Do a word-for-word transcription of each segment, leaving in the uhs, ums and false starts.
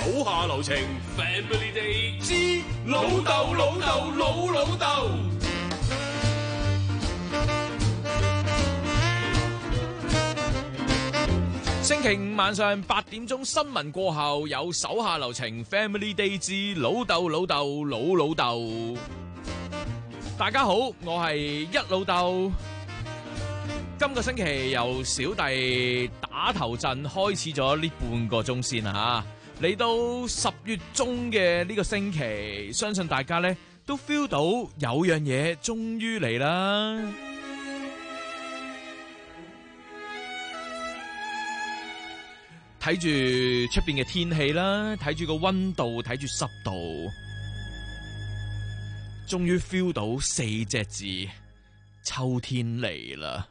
手下留情 Family Day 之老豆老豆老老豆。 星期五晚上八點鐘新聞過後有手下留情 Family Day 之老豆老豆老老豆。大家好，我係一老豆。今個星期由小弟打頭陣開始咗呢半個鐘先啦吓，嚟到十月中嘅呢個星期，相信大家呢都 feel 到有樣嘢終於嚟啦。睇住出邊嘅天氣啦，睇住個溫度，睇住濕度，終於 feel 到四隻字：秋天嚟啦！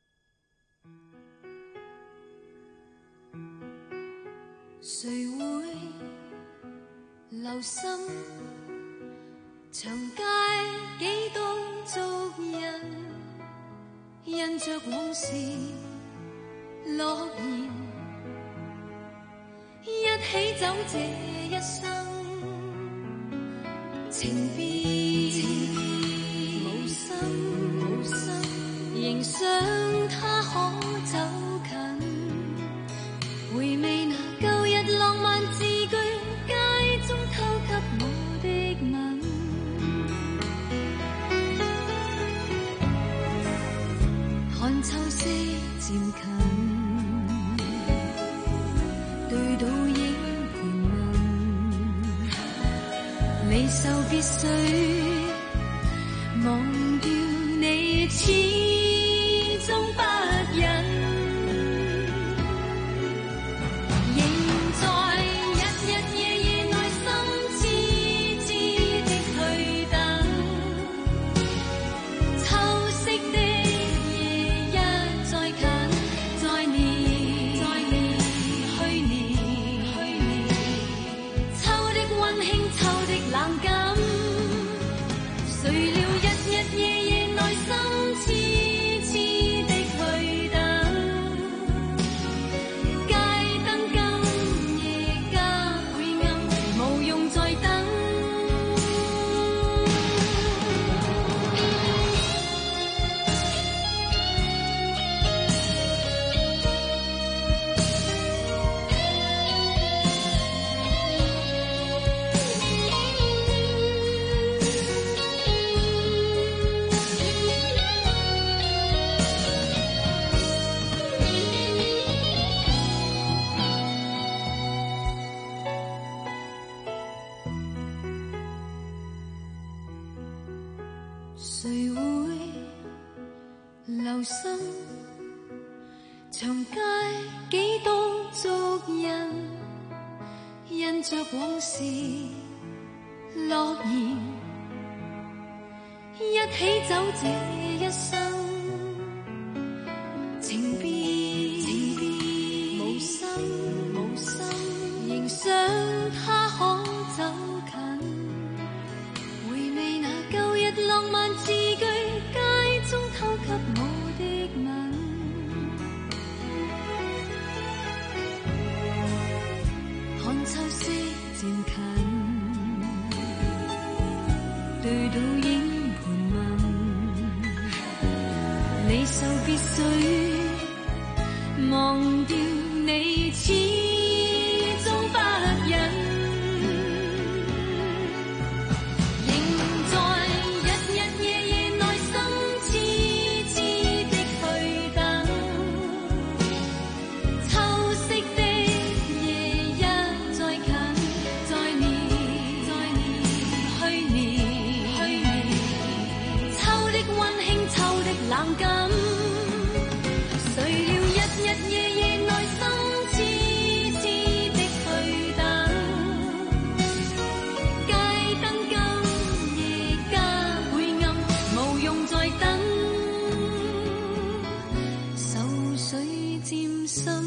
誰會留心長街幾多足印，印着往事諾言，一起走這一生，情別無心無心，仍想他可走近，回味那舊日浪漫字句，街中偷給我的吻，看秋色漸近，對倒影盤問，離愁別緒，忘掉你始終不忍。誰會留心長街幾多足印，印着往事諾言，一起走這一生，情別無心無心，仍想他可走近，回味那舊日浪漫字句，街中偷給我的吻，看秋色漸近，對倒影盤問，離愁別緒，忘掉你始終不忍。冷感，誰料日日夜夜內心痴痴的去等，街燈今夜加倍暗，無用再等，愁緒漸深，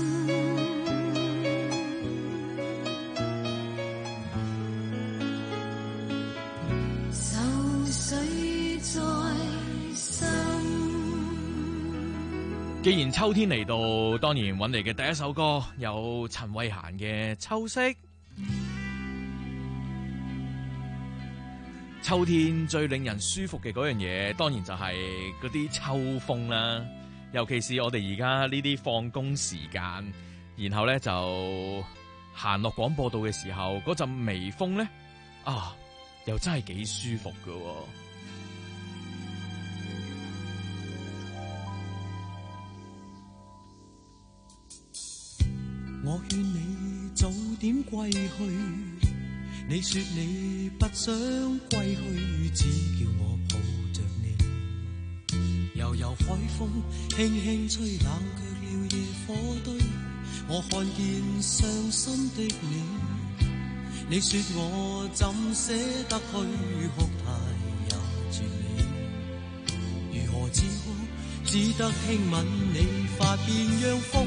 愁緒再深。 既然秋天嚟到，當然揾嚟嘅第一首歌有陳慧嫻嘅《秋色》。 秋天最令人舒服嘅嗰樣嘢，當然就係嗰啲秋風啦。尤其是我哋而家呢啲放工時間，然後咧就行落廣播道嘅時候，嗰陣微風咧，啊，又真係幾舒服㗎喎。 我勸你早點歸去，你說你不想歸去，只叫我抱着你。悠悠海風輕輕吹，冷卻了野火堆。我看見傷心的你，你說我怎捨得去，哭態也絕美。如何止哭，只得輕吻你髮邊，讓風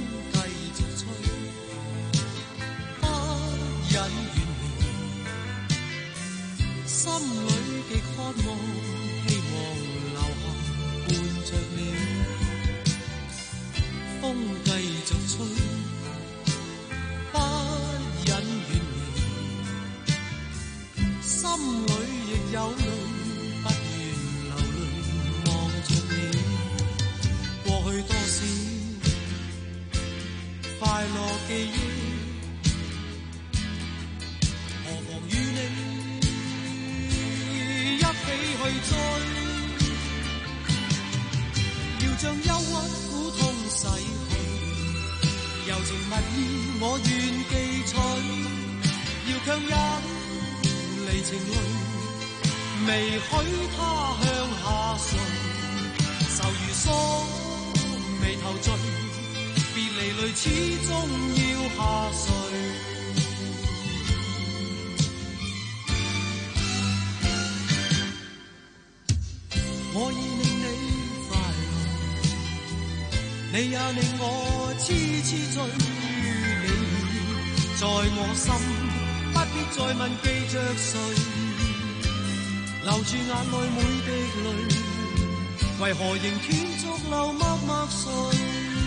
心裏極渴望，希望留下伴着你。風繼續吹，不忍遠離。心裏亦有淚，不願流淚望着你。過去多少快樂記憶，何妨與你去追，要將憂鬱苦痛洗去，柔情蜜意我願記取，要強忍離情淚，未許他向下垂，愁如鎖眉頭聚，別離淚始終要下垂。我已令你快樂，你也令我痴痴醉。你在我心，不必再問記着誰，留住眼內每滴淚，為何仍斷續流默默垂？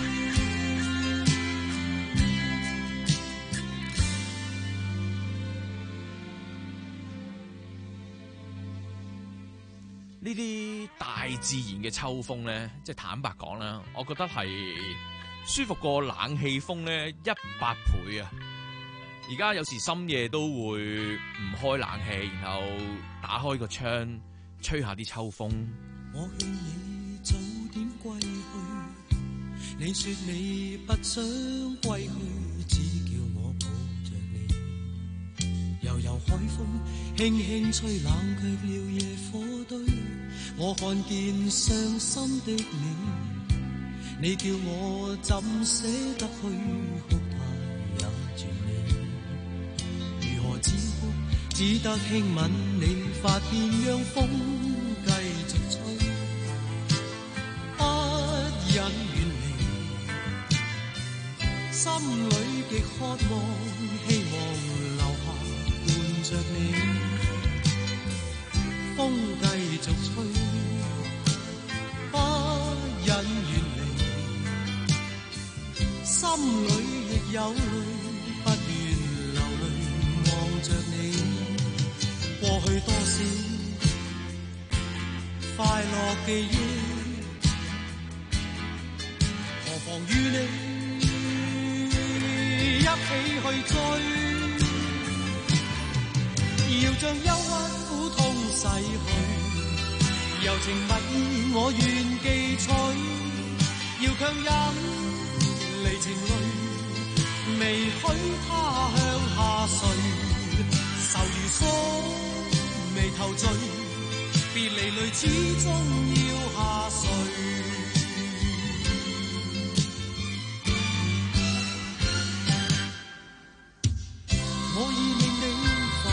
呢啲大自然嘅秋風咧，即係坦白講啦，我覺得係舒服過冷氣風咧一百倍啊！而家有時深夜都會唔開冷氣，然後打開個窗吹下啲秋風。 我勸你早點歸去，你說你不想歸去，只叫我抱着你。悠悠海風輕輕吹，冷卻了野火堆。我看見傷心的你，你叫我怎捨得去，哭態也絕美。如何止哭，只得輕吻你髮邊，讓風繼續吹，不忍遠離。心裏極渴望，希望留下伴着你。風繼續吹，不忍遠離。心裏亦有淚，不願流淚望着你。過去多少快樂記憶，何妨與你一起去追，要將憂鬱苦痛逝去，柔情蜜意我願記取，要強忍離情淚，未許他向下垂，愁如鎖眉頭聚，別離淚始終要下垂。我已令你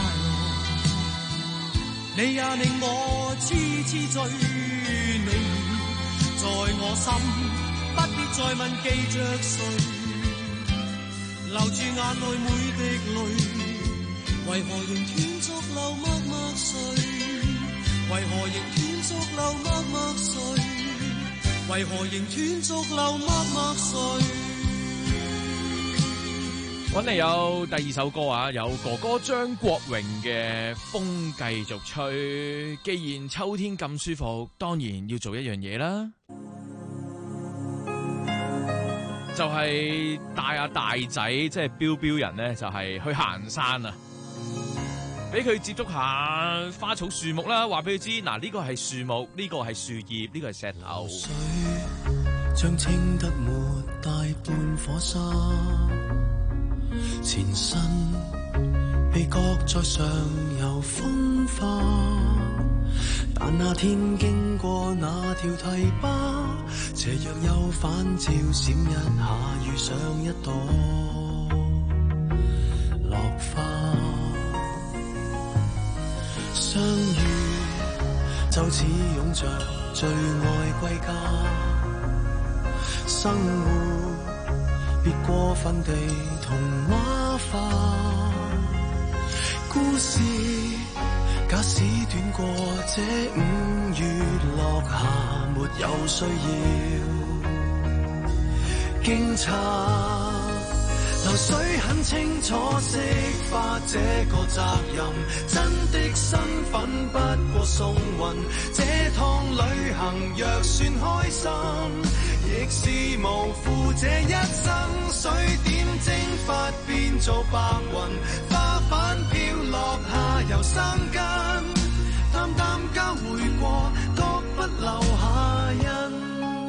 你也令我痴痴醉，你在我心，不必再問記着誰，留住眼內每滴淚，為何仍斷續流默默垂？為何仍斷續流默默垂？為何仍斷續流默默垂？ 揾嚟有第二首歌啊，有哥哥張國榮嘅《風繼續吹》。既然秋天咁舒服，當然要做一樣嘢啦，就係帶阿大仔，即係標標人呢，就係去行山啊，俾佢接觸下花草樹木啦，話俾佢知嗱，呢個係樹木，呢個係樹葉，呢個係石頭。 水將清得沒大半火沙，前身被擱在上游風化，但那天經過那條堤壩，斜陽又反照閃一下，遇上一朵落花，相遇就似擁着最愛歸家，生活別過分地童話化，故事假使短過這五月落霞，沒有需要驚詫。流水很清楚釋化這個責任，真的身份不過送運，這趟旅行若算開心，亦是無負這一生。水點蒸發變做白雲，花瓣飄落下由生根，淡淡交匯過，各不留下印。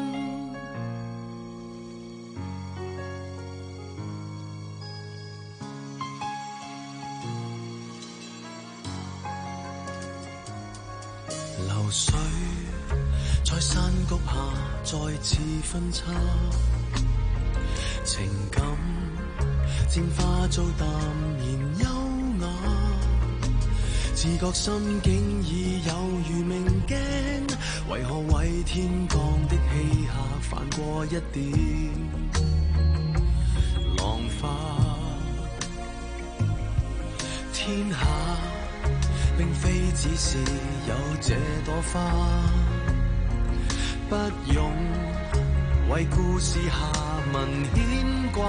流水在山谷下再次分叉，情感漸化做淡然優雅，自覺心境已有如明鏡，為何為天降的氣下泛過一點浪花？天下並非只是有這朵花，不用為故事下文牽掛，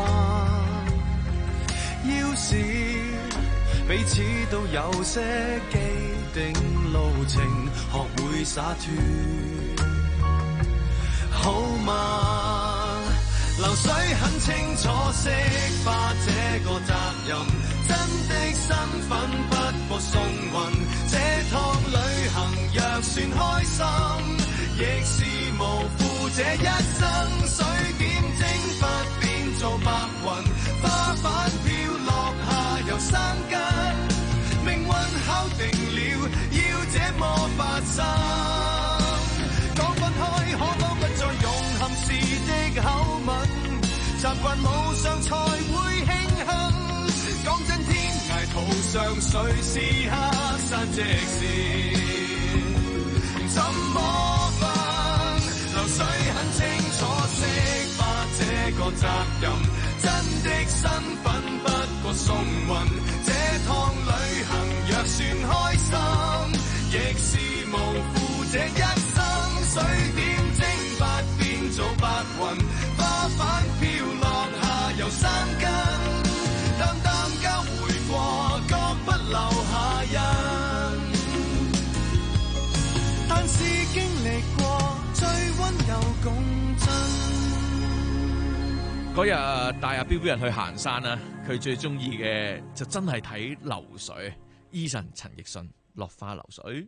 要是彼此都有些既定路程，學會灑脫好嗎？流水很清楚釋化這個責任，真的身份不過送運，這趟旅行若算開心，亦是無負這一生。水點蒸發變做白雲，花瓣飄落下由生根，命運敲定了要這麼發生。講分開可否不再用含事的口吻，習慣無常才會慶幸。講真天涯途上誰是黑山直線，怎麼辦？流水很清楚釋化這個責任，真的身份不過送運，這趟旅行若算開心，亦是無負這一生。水點蒸發變做白雲，花瓣飄落下由生根，淡淡交匯過，各不留下印。但是經歷過最溫柔共振。 嗰日帶阿標標人去行山啊，佢最中意嘅就真係睇流水。Eason 陳奕迅落花流水。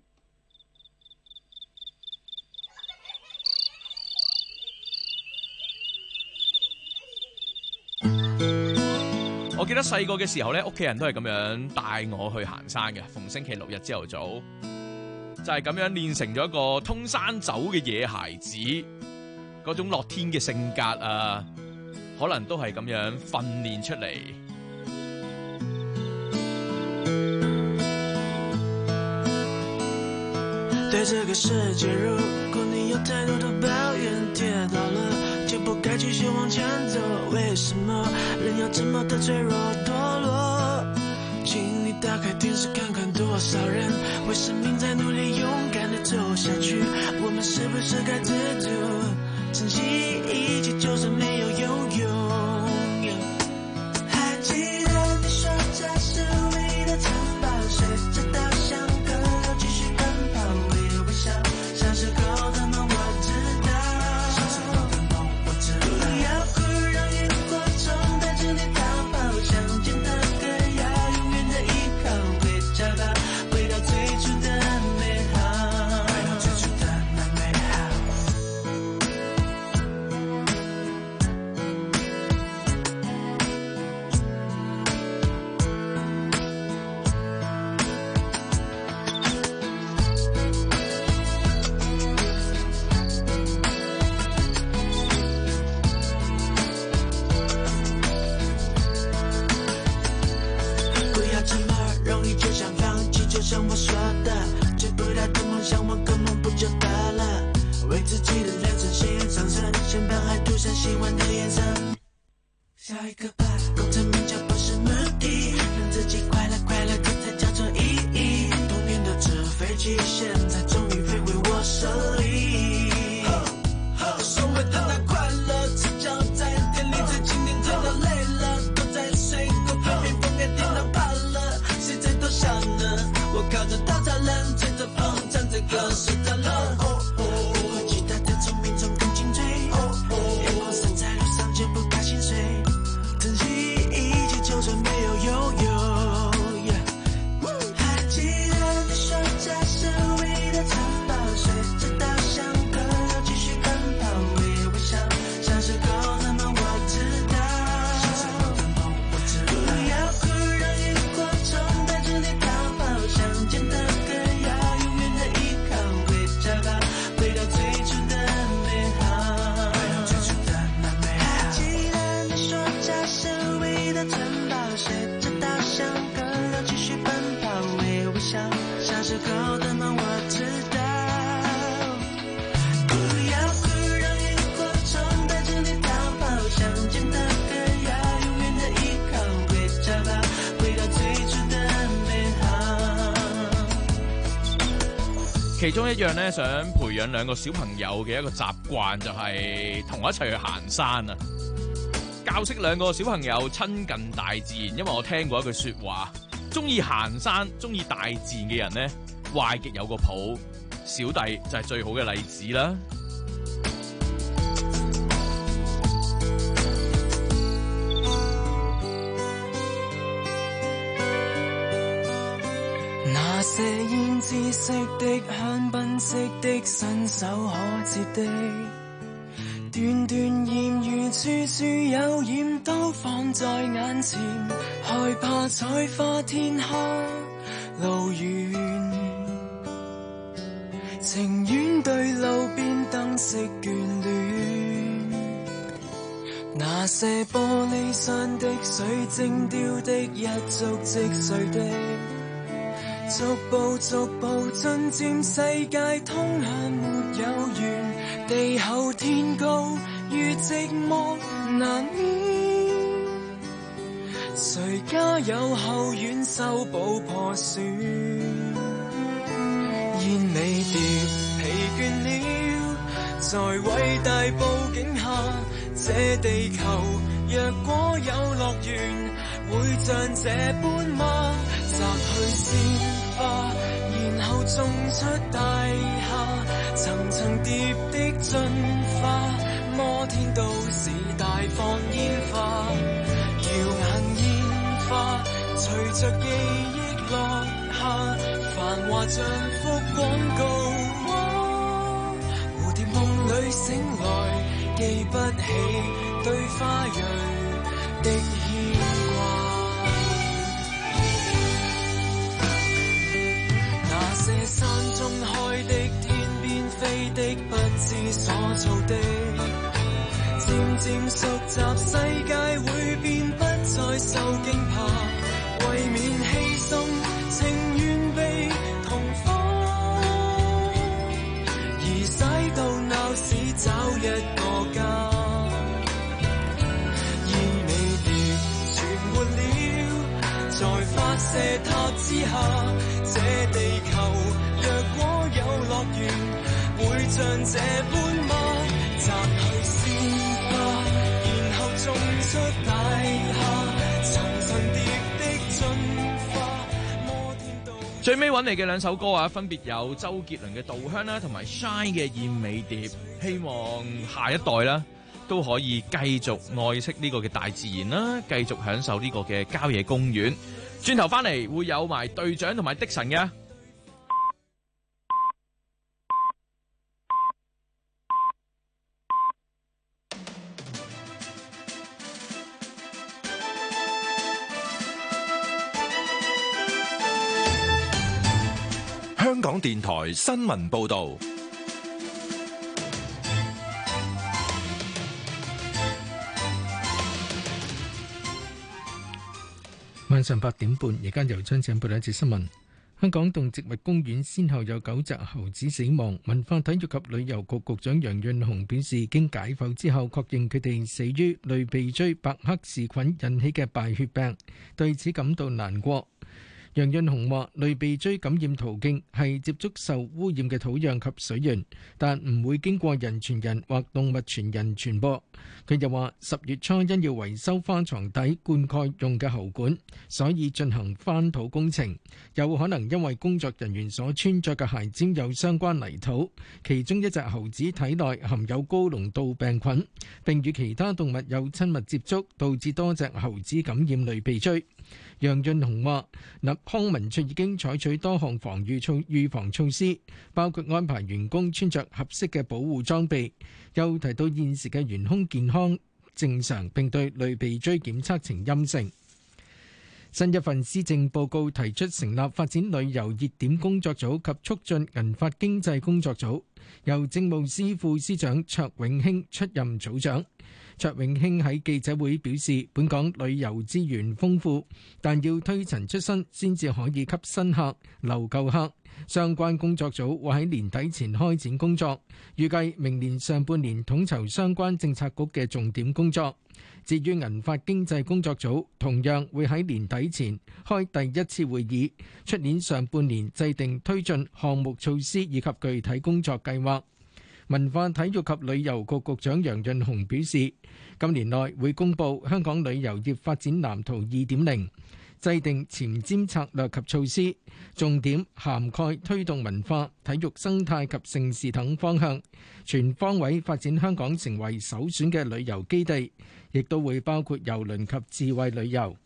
我記得細個嘅時候咧，屋企人都係咁樣帶我去行山嘅。逢星期六日朝頭早，就係咁樣練成咗一個通山走嘅野孩子，嗰種樂天嘅性格啊，可能都係咁樣訓練出嚟。 對這個世界，如果你有太多的抱怨，跌倒了就不該繼續往前走。為什麼人要這麼的脆弱墮落？請你打開電視看看多少人為生命在努力勇敢的走下去。我們是不是該知足，珍惜一切就算沒有擁有？還記得喜欢的颜色。下一个吧，功成名就不是目的，让自己快乐快乐的才叫做意义。童年的纸飞机，现在终于飞回我手里。所谓的那快乐，赤脚在店里最经典，醉到累了，都在睡过片片风给电到怕了，谁在偷笑呢？我靠着稻草人，吹着风，唱着歌，睡着了。不会其他的聪明总更精锐，阳光散在路上就不怕心碎，珍惜一切就算没有拥有。还记得你说家是唯一的城堡，随着稻香河流继续奔跑，微微笑，小时候的梦我知道，小时候的梦我知道。不要哭，让萤火虫带着你逃跑，想见的歌要永远的依靠，会找到回到最初的美好，回到最初的那美好。还记得你说家是唯一的城堡，随着稻香河流继续奔跑，微微笑，小时候的梦我知道。不要哭，让萤火虫带着你逃跑，想见的歌要永远的依靠，会找到回到最初的美好。 其中一樣咧，想培養兩個小朋友嘅一個習慣，就係同我一齊去行山啊！教識兩個小朋友親近大自然，因為我聽過一句說話，中意行山、中意大自然嘅人咧，壞極有個譜，小弟就係最好嘅例子啦。 那些胭脂色的、香檳色的、伸手可接的，段段艷遇處處有染，都放在眼前，害怕采花天黑路遠，情願對路邊燈色眷戀。那些玻璃山的水晶雕的，一觸即碎的，逐步逐步進佔世界，通向沒有緣，地厚天高與寂寞難免，誰家有後院修補破損？煙尾蝶疲倦了，在偉大佈景下，這地球若果有樂園，會像這般嗎？摘去鮮花，然後種出大廈，層層疊的進化，摩天都市大放煙花，耀眼煙花隨着記憶落下，繁華像幅廣告。蝴蝶夢裏醒來，記不起對花蕊的牽掛。那些山中開的，天邊飛的，不知所措的，漸漸熟習世界會變，不再受驚怕，為免犧牲，情願被同化，而駛到鬧市找一個家。煙尾蝶存活了，在發射塔之下，這地球若果有樂園，會像這般嗎？摘去鮮花，然後種出大廈，層層疊的進化，摩天都。 最尾揾嚟嘅兩首歌啊，分別有周杰倫嘅《稻香》啦，同埋 Shine 嘅《燕尾蝶》。希望下一代啦都可以繼續愛惜呢個嘅大自然啦，繼續享受呢個嘅郊野公園。轉頭翻嚟會有埋隊長同埋的神嘅。 香港電台新聞報道。 晚上八點半，而家由張正報道一節新聞。 香港動植物公園先後有九隻猴子死亡，文化體育及旅遊局局長楊潤雄表示，經解剖之後確認佢哋死於類鼻疽白黑氏菌引起嘅敗血病，對此感到難過。楊潤雄話：類鼻疽感染途徑係接觸受污染嘅土壤及水源，但唔會經過人傳人或動物傳人傳播。佢又話：十月初因要維修花床底灌溉用嘅喉管，所以進行翻土工程，有可能因為工作人員所穿着嘅鞋尖有相關泥土，其中一隻猴子體內含有高濃度病菌，並與其他動物有親密接觸，導致多隻猴子感染類鼻疽。楊潤雄話：立康文署已經採取多項防禦措預防措施，包括安排員工穿着合適嘅保護裝備。又提到現時嘅員工健康正常，並對類鼻疽檢測呈陰性。新一份施政報告提出成立發展旅遊熱點工作組及促進銀髮經濟工作組，由政務司副司長卓永興出任組長。卓永興喺記者會表示，本港旅遊資源豐富，但要推陳出新先至可以吸新客、留舊客。相關工作組會喺年底前開展工作，預計明年上半年統籌相關政策局嘅重點工作。至於銀髮經濟工作組，同樣會喺年底前開第一次會議，出年上半年制定推進項目措施以及具體工作計劃。文化體育及旅遊局局長楊潤雄表示，今年內會公布香港旅遊業發展藍圖二點零，制定前瞻策略及措施，重點涵蓋推動文化、體育生態及盛事等方向，全方位發展香港成為首選嘅旅遊基地，亦都會包括郵輪及智慧旅遊。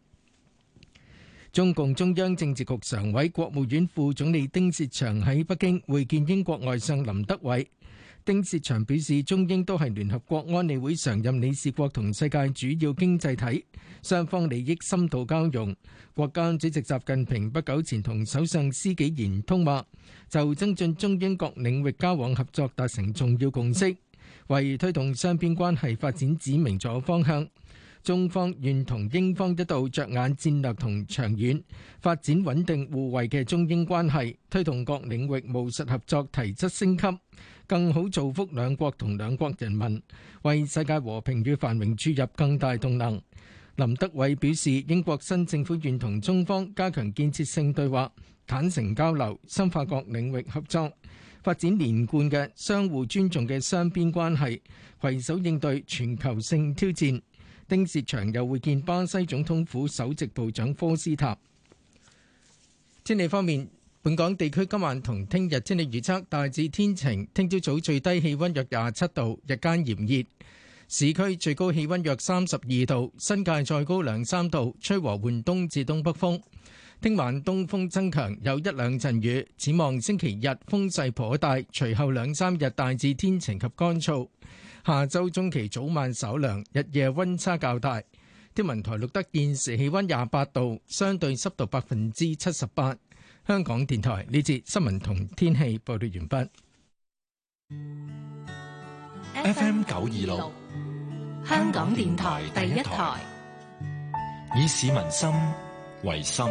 中共中央政治局常委、國務院副總理丁薛祥喺北京會見英國外相林德偉。丁薛祥表示，中英都係聯合國安理會常任理事國同世界主要經濟體，雙方利益深度交融。國家主席習近平不久前同首相施紀賢通話，就增進中英各領域交往合作達成重要共識，為推動雙邊關係發展指明咗方向。中方願同英方一道着眼戰略同長遠，發展穩定互惠嘅中英關係，推動各領域務實合作提質升級，更好造福兩國同兩國人民，為世界和平與繁榮注入更大動能。林德偉表示，英國新政府願同中方加強建設性對話，坦誠交流，深化各領域合作，發展連貫嘅相互尊重嘅雙邊關係，攜手應對全球性挑戰。丁薛祥又會見巴西總統府首席部長科斯塔。天氣方面，本港地區今晚同聽日天氣預測大致天晴，聽朝早最低氣溫約廿七度，日間炎熱，市區最高氣溫約三十二度，新界再高兩三度，吹和緩東至東北風。聽晚東風增強，有一兩陣雨。展望星期日風勢頗大，隨後兩三日大致天晴及乾燥。下周中期早晚稍涼，日夜溫差較大。天文台錄得現時氣溫廿八度，相對濕度百分之七十八。香港電台呢節新聞同天氣報道完畢。 F M 九二六， 香港電台第一台， 以市民心為心，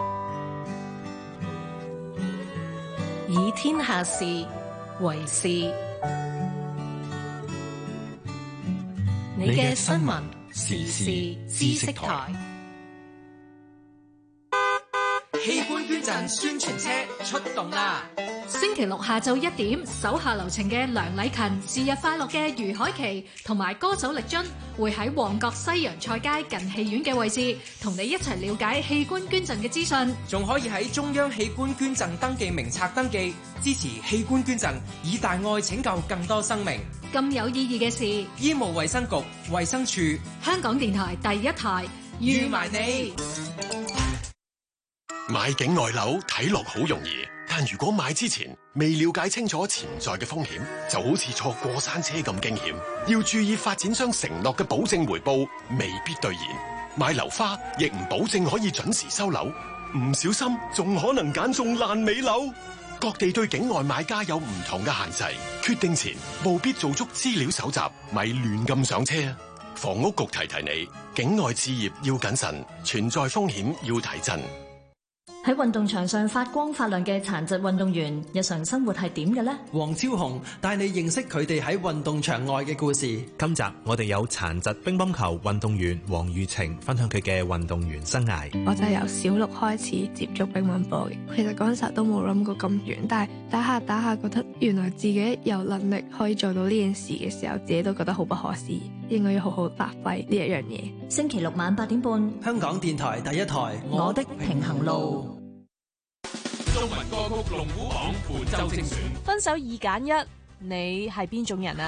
以天下事為事。你嘅新聞時事知識台， 器官捐贈宣傳車出動啦！ 星期六下晝一點，手下留情嘅梁禮勤、是日快樂嘅余海琪同埋歌手力臻會喺旺角西洋菜街近戲院嘅位置，同你一齊了解器官捐贈嘅資訊。 仲可以喺中央器官捐贈登記名冊登記，支持器官捐贈，以大愛拯救更多生命。 咁有意義嘅事， 醫務衛生局、衛生署、 香港電台第一台預埋你。 買境外樓睇落好容易，但如果買之前未了解清楚潛在嘅風險，就好似坐過山車咁驚險。要注意發展商承諾嘅保證回報未必兌現，買樓花亦唔保證可以準時收樓，唔小心仲可能揀中爛尾樓。各地對境外買家有唔同嘅限制，決定前務必做足資料搜集，咪亂咁上車。房屋局提提你，境外置業要謹慎，存在風險要提振。 喺運動場上發光發亮嘅殘疾運動員，日常生活係點嘅呢？ 黃超雄帶你認識佢哋喺運動場外嘅故事。 今集我哋有殘疾乒乓球運動員黃裕晴分享佢嘅運動員生涯。 我就係由小六開始接觸乒乓波嘅，其實嗰陣時候都冇諗過咁遠，但係打下打下覺得原來自己有能力可以做到呢件事嘅時候，自己都覺得好不可思議，應該要好好發揮呢一樣嘢。 星期六晚八點半， 香港電台第一台《 我的平衡路》。 中文歌曲龍虎榜本周精選。 分手二揀一，你係邊種人啊？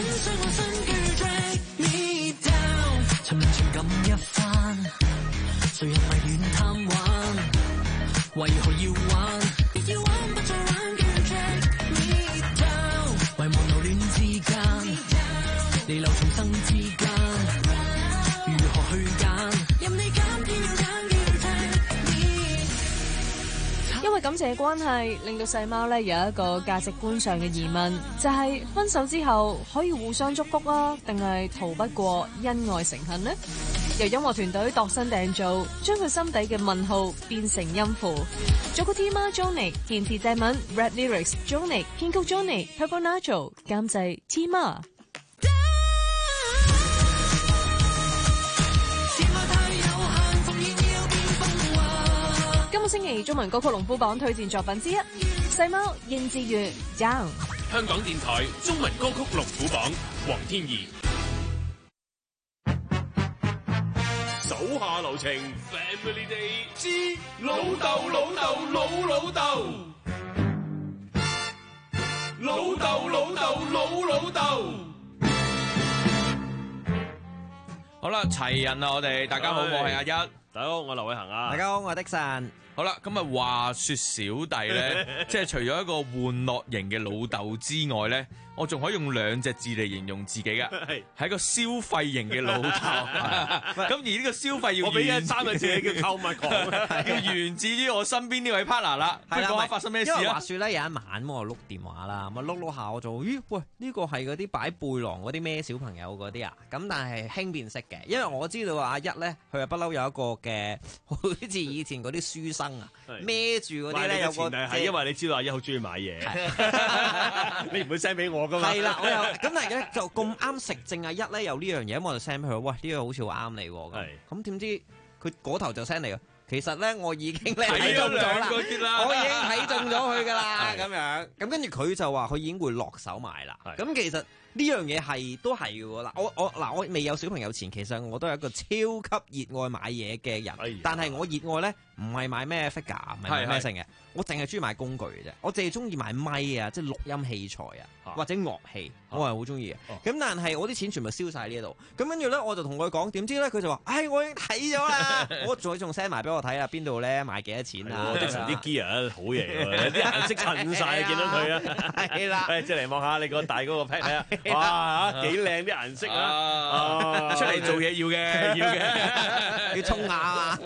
尋人情感一番，誰人迷戀貪玩？為何要玩？要玩不再玩，叫 Drag me down。遺忘留戀之間，離流重生之間，如何去揀？任你揀，偏要揀，叫 Drag me。 因為感情嘅關係，令到細貓咧有一個價值觀上嘅疑問，就係、是、分手之後可以互相祝福啊，定係逃不過恩愛成恨呢？由音樂團隊度身訂造，將佢心底嘅問號變成音符。作曲 Tima Johnny， 填詞鄭敏 ，Rap Lyrics Johnny， 編曲 Johnny，Purple Natural， 監製 Tima。今個星期中文歌曲龍虎榜推薦作品之一，細貓應志月 Down。 香港電台中文歌曲龍虎榜，黃天怡。手下留情 ，Family Day 之老豆老豆老老豆，老豆老豆老老豆。 好啦，齊人啦，我哋大家好，我係阿一， 大家好，我係劉偉恒啊， 大家好，我係的神。 好啦，咁啊話說小弟咧，即係除咗一個玩樂型嘅老豆之外咧，我仲可以用兩隻字嚟形容自己噶，係一個消費型嘅老豆。咁而呢個消費要， 我俾咗三個字叫購物狂， 要源自於我身邊呢位 partner 啦。係啦，講下發生咩事啊？ 因為話說咧，有一晚我碌電話啦，咁啊碌碌下我就咦喂，呢個係嗰啲擺背囊嗰啲咩小朋友嗰啲啊？咁但係輕便式嘅，因為我知道阿一咧，佢係不嬲有一個嘅，好似以前嗰啲書生啊，孭住嗰啲咧有個， 係因為你知道阿一好中意買嘢，你唔會 send 俾我噶嘛？ 係啦，我又咁但係咧就咁啱食正阿一咧有呢樣嘢，咁我就 send 俾佢，喂呢個好似好啱你喎。咁點知佢嗰頭就 send 嚟㗎。其實咧，我已經咧睇中咗啦，我已經睇中咗佢噶啦，咁樣。咁跟住佢就話佢已經會落手買啦。咁其實呢樣嘢係都係嘅喎。嗱，我我嗱我未有小朋友前，其實我都係一個超級熱愛買嘢嘅人。哎、但係我熱愛咧唔係買咩 figure，唔係買咩成嘅，我淨係中意買工具嘅啫。我淨係中意買咪啊，即係錄音器材啊，或者樂器，啊、我係好中意嘅。咁、啊、但係我啲錢全部燒晒呢度。咁跟住咧，我就同佢講，點知咧佢就話：唉、哎，我已經睇咗啦，我仲仲 send 埋俾我睇啊，邊度咧買幾多錢啊？ 的神啲 gear 好嘢喎，啲顏色襯晒，見到佢啊！ 係啦， 誒，即係嚟望下你個大嗰個 pack 啊！哇，幾靚啲顏色啊！ 出嚟做嘢要嘅，要嘅， 要衝下啊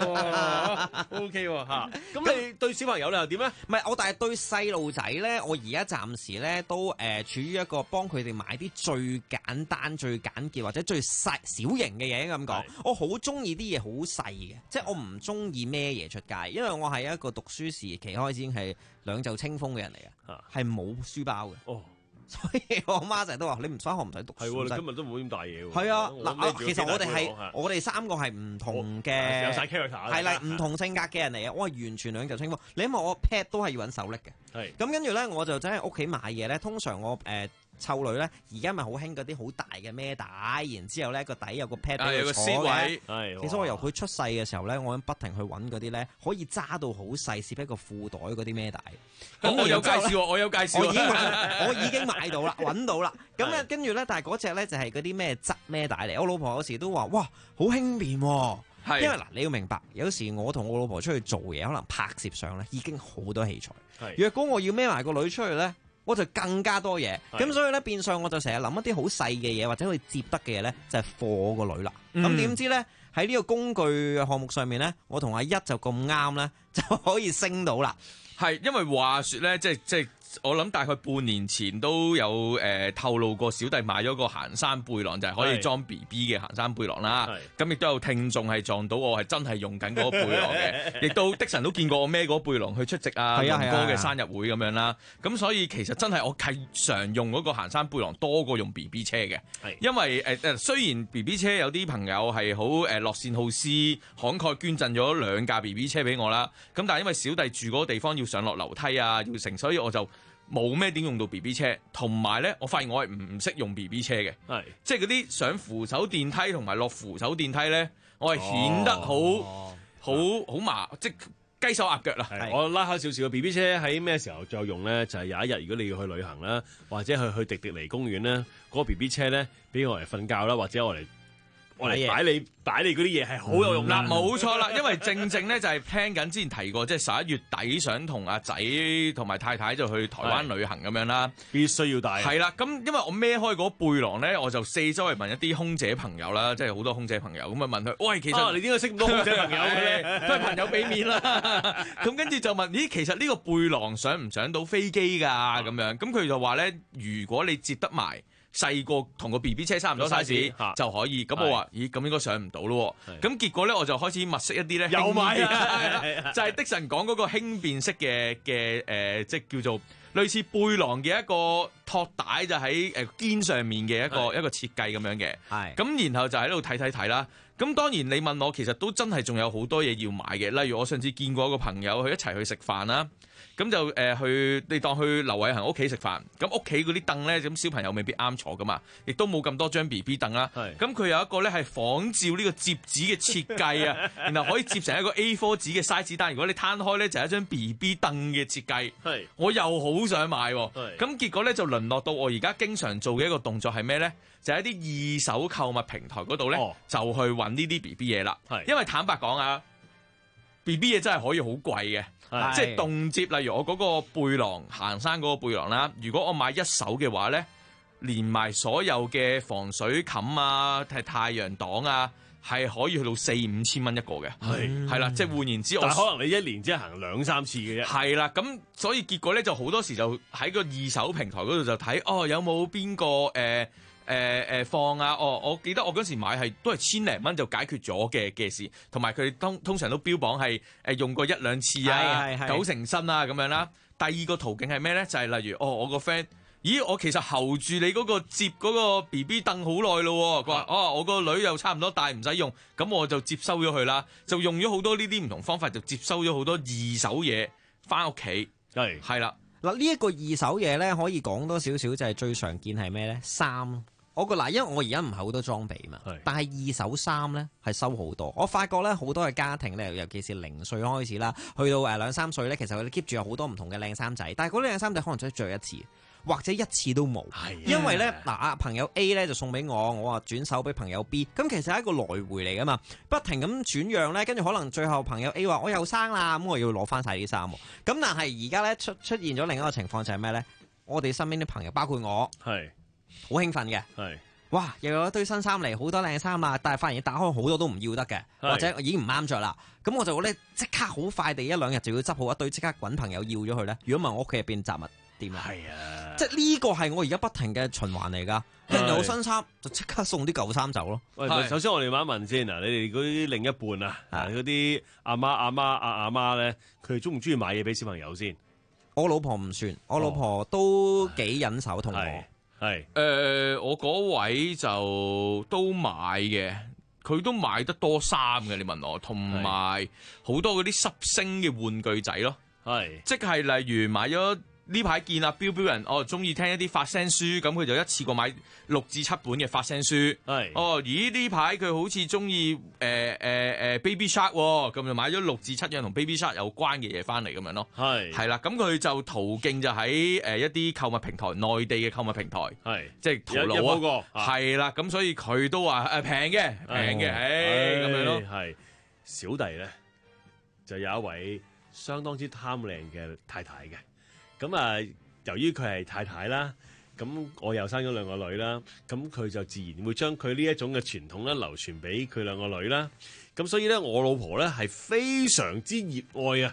！OK 喎嚇，咁你對小朋友咧又點咧？ 唔係我，但係對細路仔咧，我而家暫時咧都誒處於一個幫佢哋買啲最簡單、最簡潔或者最細小型嘅嘢咁講。我好中意啲嘢好細嘅，即係我唔中意孭嘢出街，因為我係一個讀書時期開始已經係兩袖清風嘅人嚟嘅，係冇書包嘅。哦，所以我媽成日都話：你唔返學唔使讀書。 係喎，你今日都冇咁大嘢喎。 係啊，嗱，其實我哋係我哋三個係唔同嘅， 有晒 character， 係啦，唔同性格嘅人嚟嘅。我係完全兩袖清風。你因為我 pad 都係要揾手拎嘅。係。咁跟住咧，我就真係屋企買嘢咧。通常我誒。呃湊女咧，而家咪好興嗰啲好大嘅孭帶，然之後咧個底有個 pad 俾佢坐嘅。其實我由佢出世嘅時候咧，我不停去揾嗰啲咧可以揸到好細，攝喺個褲袋嗰啲孭帶。 咁我有介紹，我有介紹， 我已經買，我已經買到啦，揾到啦。咁咧跟住咧，但係嗰隻咧就係嗰啲咩質孭帶嚟。我老婆有時都話：哇，好輕便喎！因為嗱，你要明白，有時我同我老婆出去做嘢，可能拍攝上咧已經好多器材。若果我要孭埋個女出去咧，我就更加多嘢，咁所以咧變相我就成日諗一啲好細嘅嘢或者可以接得嘅嘢咧，就係貨我個女啦。咁點、嗯、知咧喺呢個工具項目上面咧，我同阿一就咁啱咧，就可以升到啦。 係因為話說咧，即係即係我諗大概半年前都有誒、呃、透露過，小弟買咗個行山背囊，就係、是、可以裝 B B 嘅行山背囊啦。咁亦都有聽眾係撞到我係真係用緊嗰個背囊嘅，亦都的神都見過我孭嗰個背囊去出席啊龍哥嘅生日會咁樣啦。咁所以其實真係我係常用嗰個行山背囊多過用 B B 車嘅，因為誒誒、呃、雖然 B B 車有啲朋友係好誒樂善好施，慷慨捐贈咗兩架 B B 車俾我啦。咁但係因為小弟住嗰個地方要上落樓梯啊，要成，所以我就冇咩點用到 B B 車，同埋咧，我發現我係唔唔識用 B B 車嘅，係即係嗰啲上扶手電梯同埋落扶手電梯咧，我係顯得好好好麻，即係雞手鴨腳啦。 我拉開少少嘅 B B 車喺咩時候再用咧？就係、是、有一日如果你要去旅行啦，或者去去迪迪尼公園咧，嗰、那個 B B 車咧俾我嚟瞓覺啦，或者我嚟。我嚟擺你擺你嗰啲嘢係好有用啦， 冇錯啦，因為正正咧就係聽緊之前提過，即係十一月底想同阿仔同埋太太就去台灣旅行咁樣啦， 必須要帶。 係啦，咁因為我孭開嗰背囊咧，我就四周圍問一啲空姐朋友啦，即係好多空姐朋友咁啊問佢，喂，其實、啊、你點解識咁多空姐朋友嘅咧？都係朋友俾面啦。咁跟住就問，咦，其實呢個背囊上唔上到飛機㗎？咁樣，咁佢就話咧，如果你接得埋。細個同個 B B 車差唔多 size 就可以，咁我話咦咁應該上唔到咯，咁結果咧我就開始物色一啲咧， 又買就係的神講嗰個輕便式嘅嘅誒，即係叫做類似背囊嘅一個托帶，就喺誒肩上面嘅一個一個設計咁樣嘅，咁然後就喺度睇睇睇啦。咁當然你問我，其實都真係仲有好多嘢要買嘅，例如我上次見過一個朋友，佢一齊去食飯啦。咁就誒、呃、去，你當去劉偉恒屋企食飯，咁屋企嗰啲凳咧，咁小朋友未必啱坐噶嘛，亦都冇咁多張 B B 凳啦。咁佢有一個咧係仿照呢個摺紙嘅設計啊，然後可以摺成一個 A 四 紙嘅 size 單。如果你攤開咧，就係一張 B B 凳嘅設計。我又好想買喎。咁結果咧就淪落到我而家經常做嘅一個動作係咩咧？就喺、是、啲二手購物平台嗰度咧，哦、就去揾呢啲 B B 嘢啦。因為坦白講啊 ，B B 嘢真係可以好貴嘅。即係動輒，例如我嗰個背囊，行山嗰個背囊啦。如果我買一手嘅話咧，連埋所有嘅防水冚啊、係太陽擋啊，係可以去到四五千蚊一個嘅。係係啦，即係換言之， 但係可能你一年只係行兩三次嘅啫。係啦，咁所以結果咧就好多時就喺個二手平台嗰度就睇，哦有冇邊個誒？呃誒誒、呃、放啊！哦，我記得我嗰時買係都係千零蚊就解決咗嘅嘅事，同埋佢通通常都標榜係誒用過一兩次啊，九成新啊咁樣啦。第二個途徑係咩咧？就係、是、例如哦，我個 friend，咦，我其實候住你嗰個接嗰個 B B 凳好耐咯。佢話哦，我個女又差唔多大唔使用，咁我就接收咗佢啦。就用咗好多呢啲唔同方法，就接收咗好多二手嘢翻屋企。係係啦， 嗱呢一個二手嘢咧，可以講多少少就係最常見係咩咧？衫。我個嗱，因為我而家唔係好多裝備嘛，但係二手衫咧係收好多。我發覺咧好多嘅家庭咧，尤其是零歲開始啦，去到誒兩三歲咧，其實佢哋 keep 住有好多唔同嘅靚衫仔，但係嗰啲靚衫仔可能只係着一次，或者一次都冇。因為咧嗱，阿朋友 A 咧就送俾我，我話轉手俾朋友 B， 咁其實係一個來回嚟噶嘛，不停咁轉讓咧，跟住可能最後朋友 A 話我又生啦，咁我要攞翻晒啲衫。咁但係而家咧出出現咗另一個情況就係咩咧？我哋身邊啲朋友，包括我，係。好興奮嘅，係哇！又有一堆新衫嚟，好多靚衫啊！但係發現打開好多都唔要得嘅，或者已經唔啱着啦。咁我就咧即刻好快地一兩日就要執好一堆，即刻揾朋友要咗佢咧。如果唔係我屋企入邊雜物點啊？係啊，即係呢個係我而家不停嘅循環嚟㗎。人有新衫就即刻送啲舊衫走咯。 喂，首先我哋問一問先啊，你哋嗰啲另一半啊，嗰啲阿媽阿媽阿阿媽咧，佢哋中唔中意買嘢俾小朋友先？ 我老婆唔算，我老婆都幾忍手同我。 係，誒、呃，我嗰位就都買嘅，佢都買得多衫嘅。你問我，同埋好多嗰啲濕星嘅玩具仔咯，係，即係例如買咗呢排見阿標標人，哦，中意聽一啲發聲書，咁佢就一次過買六至七本嘅發聲書，係，哦，咦呢排佢好似中意誒誒誒 Baby Shark，咁就買咗六至七樣同 Baby Shark 有關嘅嘢翻嚟咁樣咯，係，係啦，咁佢就途徑就喺誒一啲購物平台，內地嘅購物平台，係，即係淘寶啊，係啦，咁所以佢都話誒平嘅，平嘅，誒咁樣咯， 係，小弟咧就有一位相當之貪靚嘅太太嘅。咁啊，由於佢係太太啦，咁我又生咗兩個女啦，咁佢就自然會將佢呢一種嘅傳統咧流傳俾佢兩個女啦。咁所以咧，我老婆咧係非常之熱愛啊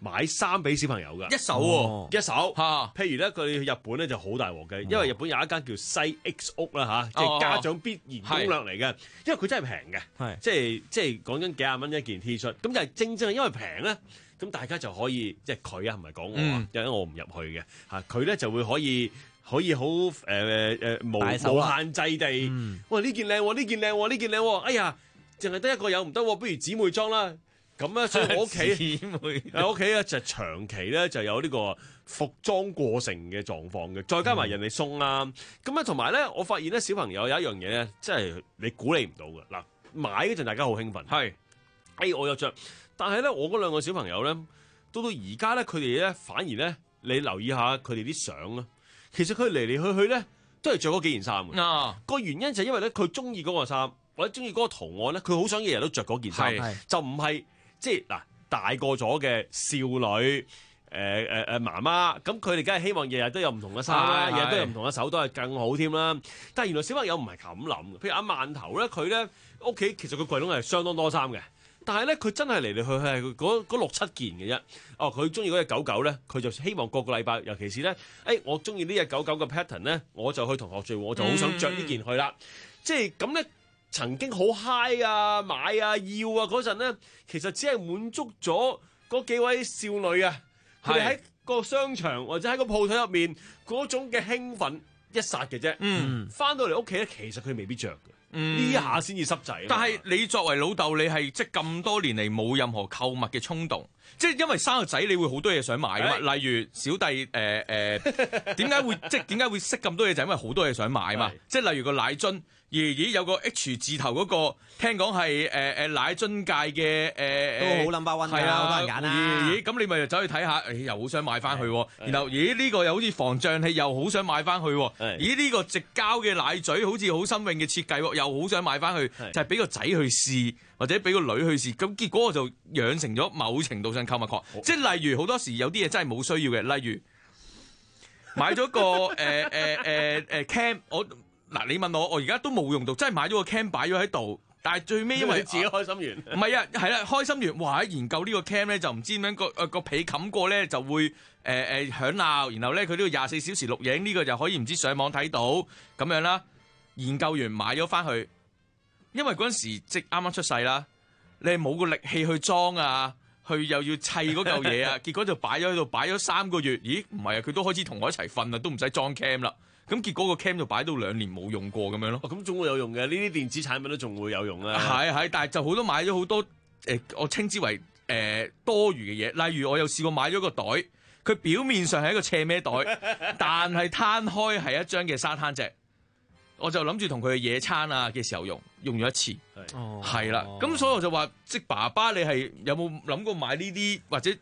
買衫俾小朋友㗎， 一手喎， 一手嚇。譬如咧，佢去日本咧就好大鑊嘅，因為日本有一間叫西 X 屋啦嚇，即係家長必然攻略嚟嘅，因為佢真係平嘅，即係即係講緊幾廿蚊一件 T 恤，咁就係正正係因為平咧，咁大家就可以即係佢啊，唔係講我啊，因為我唔入去嘅嚇，佢咧就會可以可以好誒誒無無限制地，喂呢件靚喎，呢件靚喎，呢件靚喎，哎呀，淨係得一個有唔得喎，不如姊妹裝啦。咁咧，所以我屋企喺屋企咧就長期咧就有呢個服裝過剩嘅狀況嘅，再加埋人哋送啦。咁咧同埋咧，我發現咧小朋友有一樣嘢咧，即係你鼓勵唔到嘅。嗱，買嗰陣大家好興奮，係，哎我有着，但係咧我嗰兩個小朋友咧，到到而家咧佢哋咧反而咧，你留意下佢哋啲相啦，其實佢嚟嚟去去咧都係着嗰幾件衫嘅。啊，個原因就係因為咧佢中意嗰個衫或者中意嗰個圖案咧，佢好想日日都着嗰件衫，就唔係。即係嗱，大個咗嘅少女，誒誒誒媽媽，咁佢哋梗係希望日日都有唔同嘅衫啦，日日都有唔同嘅手袋係更好添啦。但係原來小朋友唔係咁諗嘅，譬如阿饅頭咧，佢咧屋企其實個櫃籠係相當多衫嘅，但係咧佢真係嚟嚟去去係嗰嗰六七件嘅啫。哦，佢中意嗰隻狗狗咧，佢就希望個個禮拜，尤其是咧，誒、哎、我中意呢隻狗狗嘅 pattern 咧，我就去同學聚會，我就好想着呢件去啦。嗯、即係咁咧。曾經好 high 啊買啊要啊嗰陣咧，其實只係滿足咗嗰幾位少女啊，佢哋喺個商場或者喺個鋪頭入面嗰種嘅興奮一剎嘅啫。嗯，翻到嚟屋企咧，其實佢未必着嘅。嗯，呢下先至濕滯。但係你作為老豆，你係即係咁多年嚟冇任何購物嘅衝動，即係因為生個仔，你會好多嘢想買㗎嘛。例如小弟誒誒，點解會即係點解會識咁多嘢？就係因為好多嘢想買嘛。即係例如個奶樽。爺爺有個 H 字頭嗰個，聽講係誒誒奶樽界嘅誒都好 number one 㗎，好多人揀啦。爺爺咁你咪就走去睇下，又好想買翻去。然後爺爺呢個又好似防脹氣，又好想買翻去。咦呢個直膠嘅奶嘴好似好新穎嘅設計，又好想買翻去，就係俾個仔去試，或者俾個女去試。咁結果我就養成咗某程度上購物狂，即係例如好多時有啲嘢真係冇需要嘅，例如買咗個誒誒誒誒 cam 我。嗱，你問我，我而家都冇用到，真係買咗個 cam 擺咗喺度，但係最尾因為你自己開心完，唔係啊，係啦，開心完，哇！研究呢個 cam 咧就唔知點樣個誒個被冚過咧就會誒誒、呃、響鬧，然後咧佢都要廿四小時錄影，呢、這個就可以唔知上網睇到咁樣啦。研究完買咗翻去，因為嗰陣時即啱啱出世啦，你係冇個力氣去裝啊，去又要砌嗰嚿嘢啊，結果就擺咗喺度，擺咗三個月，咦？唔係啊，佢都開始同我一齊瞓啦，都唔使裝 cam 啦。咁結果個 cam 就擺到兩年冇用過咁樣咯。咁、哦、總會有用嘅，呢啲電子產品都仲會有用啊。係係，但係就好多買咗好多誒、呃，我稱之為誒、呃、多餘嘅嘢。例如我又試過買咗個袋，佢表面上係一個斜孭袋，但係攤開係一張嘅沙灘席。我就諗住同佢去野餐啊嘅時候用，用咗一次。係係啦，咁所以我就話，即爸爸你係有冇諗過買呢啲或者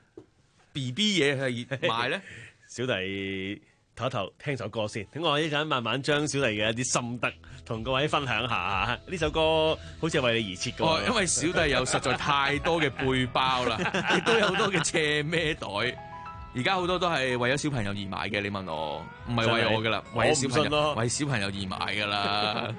B B 嘢係買咧？小弟。唞一唞，聽首歌先。等我一陣慢慢將小弟嘅一啲心得同各位分享下。呢首歌好似係為你而設嘅、哦。因為小弟有實在太多嘅背包啦，亦都有好多嘅斜孭袋。而家好多都係為咗小朋友而買嘅。你問我，唔係為我噶啦，為小朋友，為小朋友而買噶啦。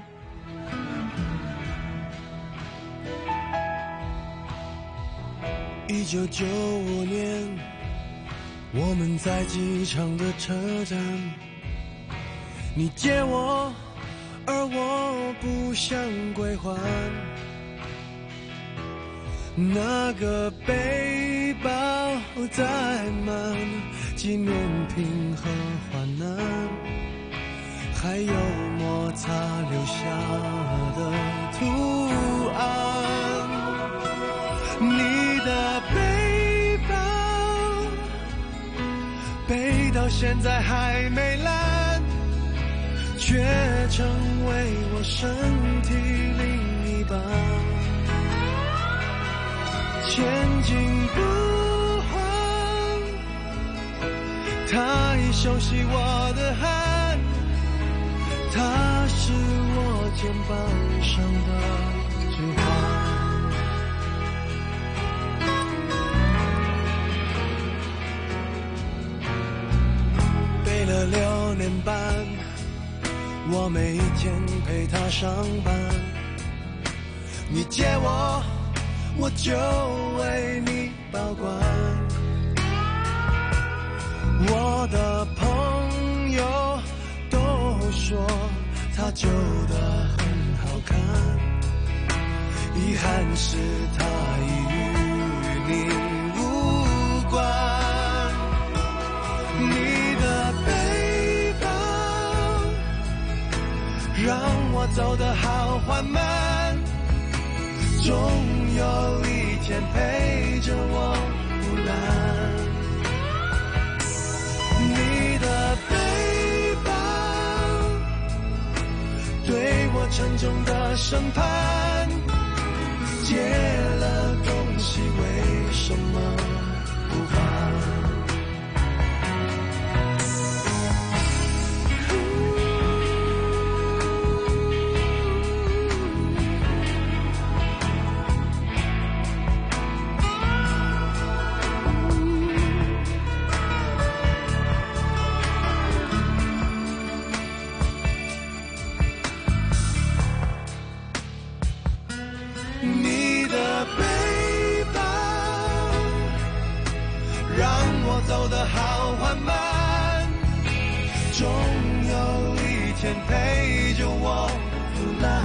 一九九五年。我們在機場的車站，你借我，而我不想歸還。那個背包載滿紀念品和患難，還有摩擦留下的圖案。你的背包背到現在還沒爛，卻成為我身體另一半。前進不換，它已熟悉我的汗，它是我肩膀上的指環。背了六年半，我每天陪他上班。你借我，我就為你保管。 說他舊得很好看，遺憾是他已與你無關。你的背包讓我走得好緩慢，終有一天陪着我腐爛。你的背包對我沉重的審判，借了東西為什麼不還？你的背包讓我走得好緩慢，終有一天陪着我腐爛。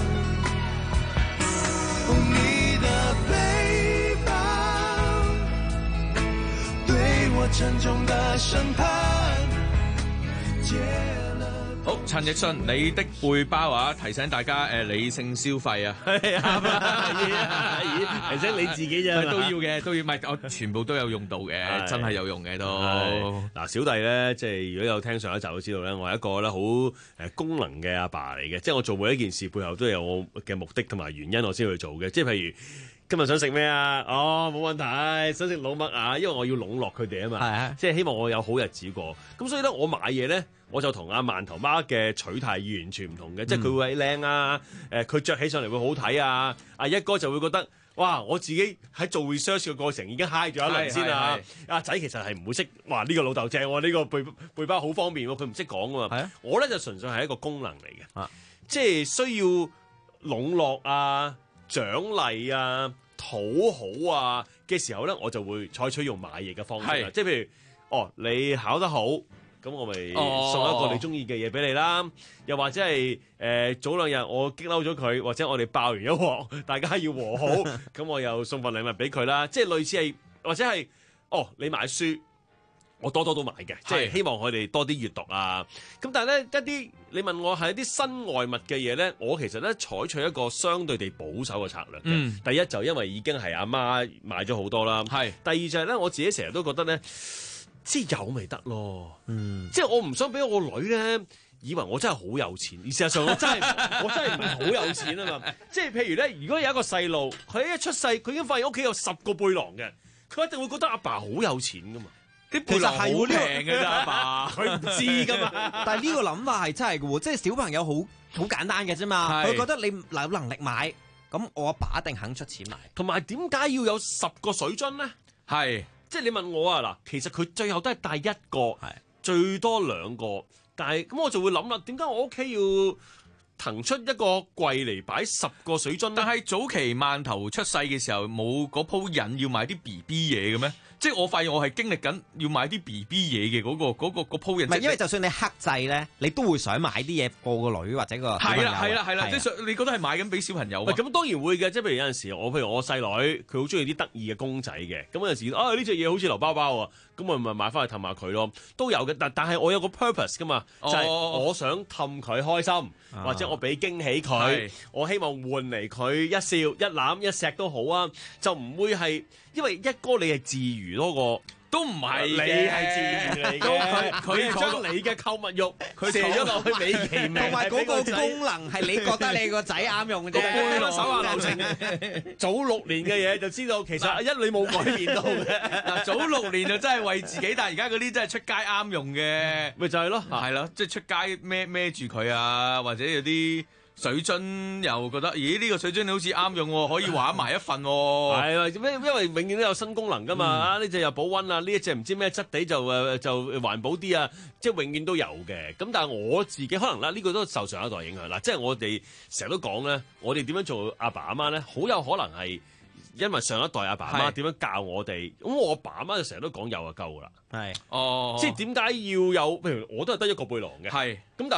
你的背包對我沉重的審判，借好，陳奕迅，你的背包啊，提醒大家誒、呃、理性消費啊，係啊， 提醒你自己啫， 都要嘅，都要，唔係我全部都有用到嘅，真係有用嘅都。 嗱，小弟咧，即係如果有聽上一集都知道咧，我係一個咧好誒功能嘅阿爸嚟嘅，即係我做每一件事背後都有我嘅目的同埋原因，我先去做嘅，即係譬如。今日想食咩啊？哦，冇問題，想食老麥啊，因為我要籠絡佢哋啊嘛，啊即係希望我有好日子過。咁所以咧，我買嘢咧，我就同阿饅頭媽嘅取態完全唔同嘅，嗯、即係佢會靚啊，誒佢着起上嚟會好睇啊。阿一哥就會覺得，哇！我自己喺做 research 嘅過程已經 high 咗一輪先啊。阿仔其實係唔會識，哇！呢、呢個老豆正喎，呢、呢個背背包好方便喎，佢唔識講㗎嘛。啊、我咧就純粹係一個功能嚟嘅，啊、即係需要籠絡啊。獎勵啊、討好啊嘅時候咧，我就會採取用買嘢嘅方式啦。即係譬如，哦，你考得好，咁我咪送一個你中意嘅嘢俾你啦。哦、又或者係誒、呃、早兩日我激嬲咗佢，或者我哋爆完一鑊，大家要和好，咁我又送份禮物俾佢啦。即係類似係，或者係，哦，你買書。我多多都買嘅，即係希望佢哋多啲閱讀啊！咁但係咧一啲你問我係一啲身外物嘅嘢咧，我其實咧採取一個相對地保守嘅策略嘅。嗯、第一就因為已經係阿媽買咗好多啦。係。第二就係咧，我自己成日都覺得咧，即係有咪得咯。嗯。即係我唔想俾我女咧以為我真係好有錢，而事實上我真係我真係唔係好有錢啊嘛。即係譬如咧，如果有一個細路，佢一出世，佢已經發現屋企有十個背囊嘅，佢一定會覺得阿爸好有錢噶嘛。啲背囊好平嘅咋，阿爸佢唔知噶嘛。 但係呢個諗法係真係嘅喎，即係小朋友好好簡單嘅啫嘛。佢覺得你有能力買，咁我阿爸一定肯出錢買。 同埋點解要有十個水樽咧？係即係你問我啊嗱，其實佢最後都係帶一個，係最多兩個。但係咁我就會諗啦，點解我屋企要騰出一個櫃嚟擺十個水樽？ 但係早期饅頭出世嘅時候冇嗰鋪癮要買啲 B B 嘢嘅咩？即係我發現我係經歷緊要買啲 B B 嘢嘅嗰個嗰、嗰個嗰鋪人， 唔係因為就算你克制咧，你都會想買啲嘢過個女或者個小朋友。係啦係啦係啦，即係你覺得係買緊俾小朋友啊？ 咁當然會嘅，即係譬如有陣時我譬如我細女佢好中意啲得意嘅公仔嘅，咁有陣時啊呢隻嘢好似流包包啊，咁我咪買翻去氹下佢咯，都有嘅。但但係我有個 purpose 噶嘛，就係、是、我想氹佢開心，哦、或者我俾驚喜佢，是我希望換嚟佢一笑一攬一錫都好啊，就唔會係。因為一哥你係自娛多過， 都唔係你係自娛嚟嘅。佢佢將你嘅購物欲，佢射咗落去美其名， 同埋嗰個功能係你覺得你個仔啱用嘅啫。 背手下留情，早六年嘅嘢就知道，其實一你冇改變到嘅。 嗱，早六年就真係為自己，但係而家嗰啲真係出街啱用嘅， 咪就係咯， 係咯，即係出街孭孭住佢啊，或者有啲。水樽又覺得，咦呢、呢個水樽好似啱用喎，可以玩埋一份喎。 係啊，因因為永遠都有新功能噶嘛。啊呢隻又保溫啊，呢一隻唔知咩質地就誒就環保啲啊，即係永遠都有嘅。咁但係我自己可能啦，呢、呢個都受上一代影響啦。即係我哋成日都講咧，我哋點樣做阿爸阿媽咧，好有可能係因為上一代阿爸阿媽點樣教我哋。咁我阿爸阿媽就成日都講有就夠噶啦。係，哦，即係點解要有？譬如我都係得一個背囊嘅。係，咁但係。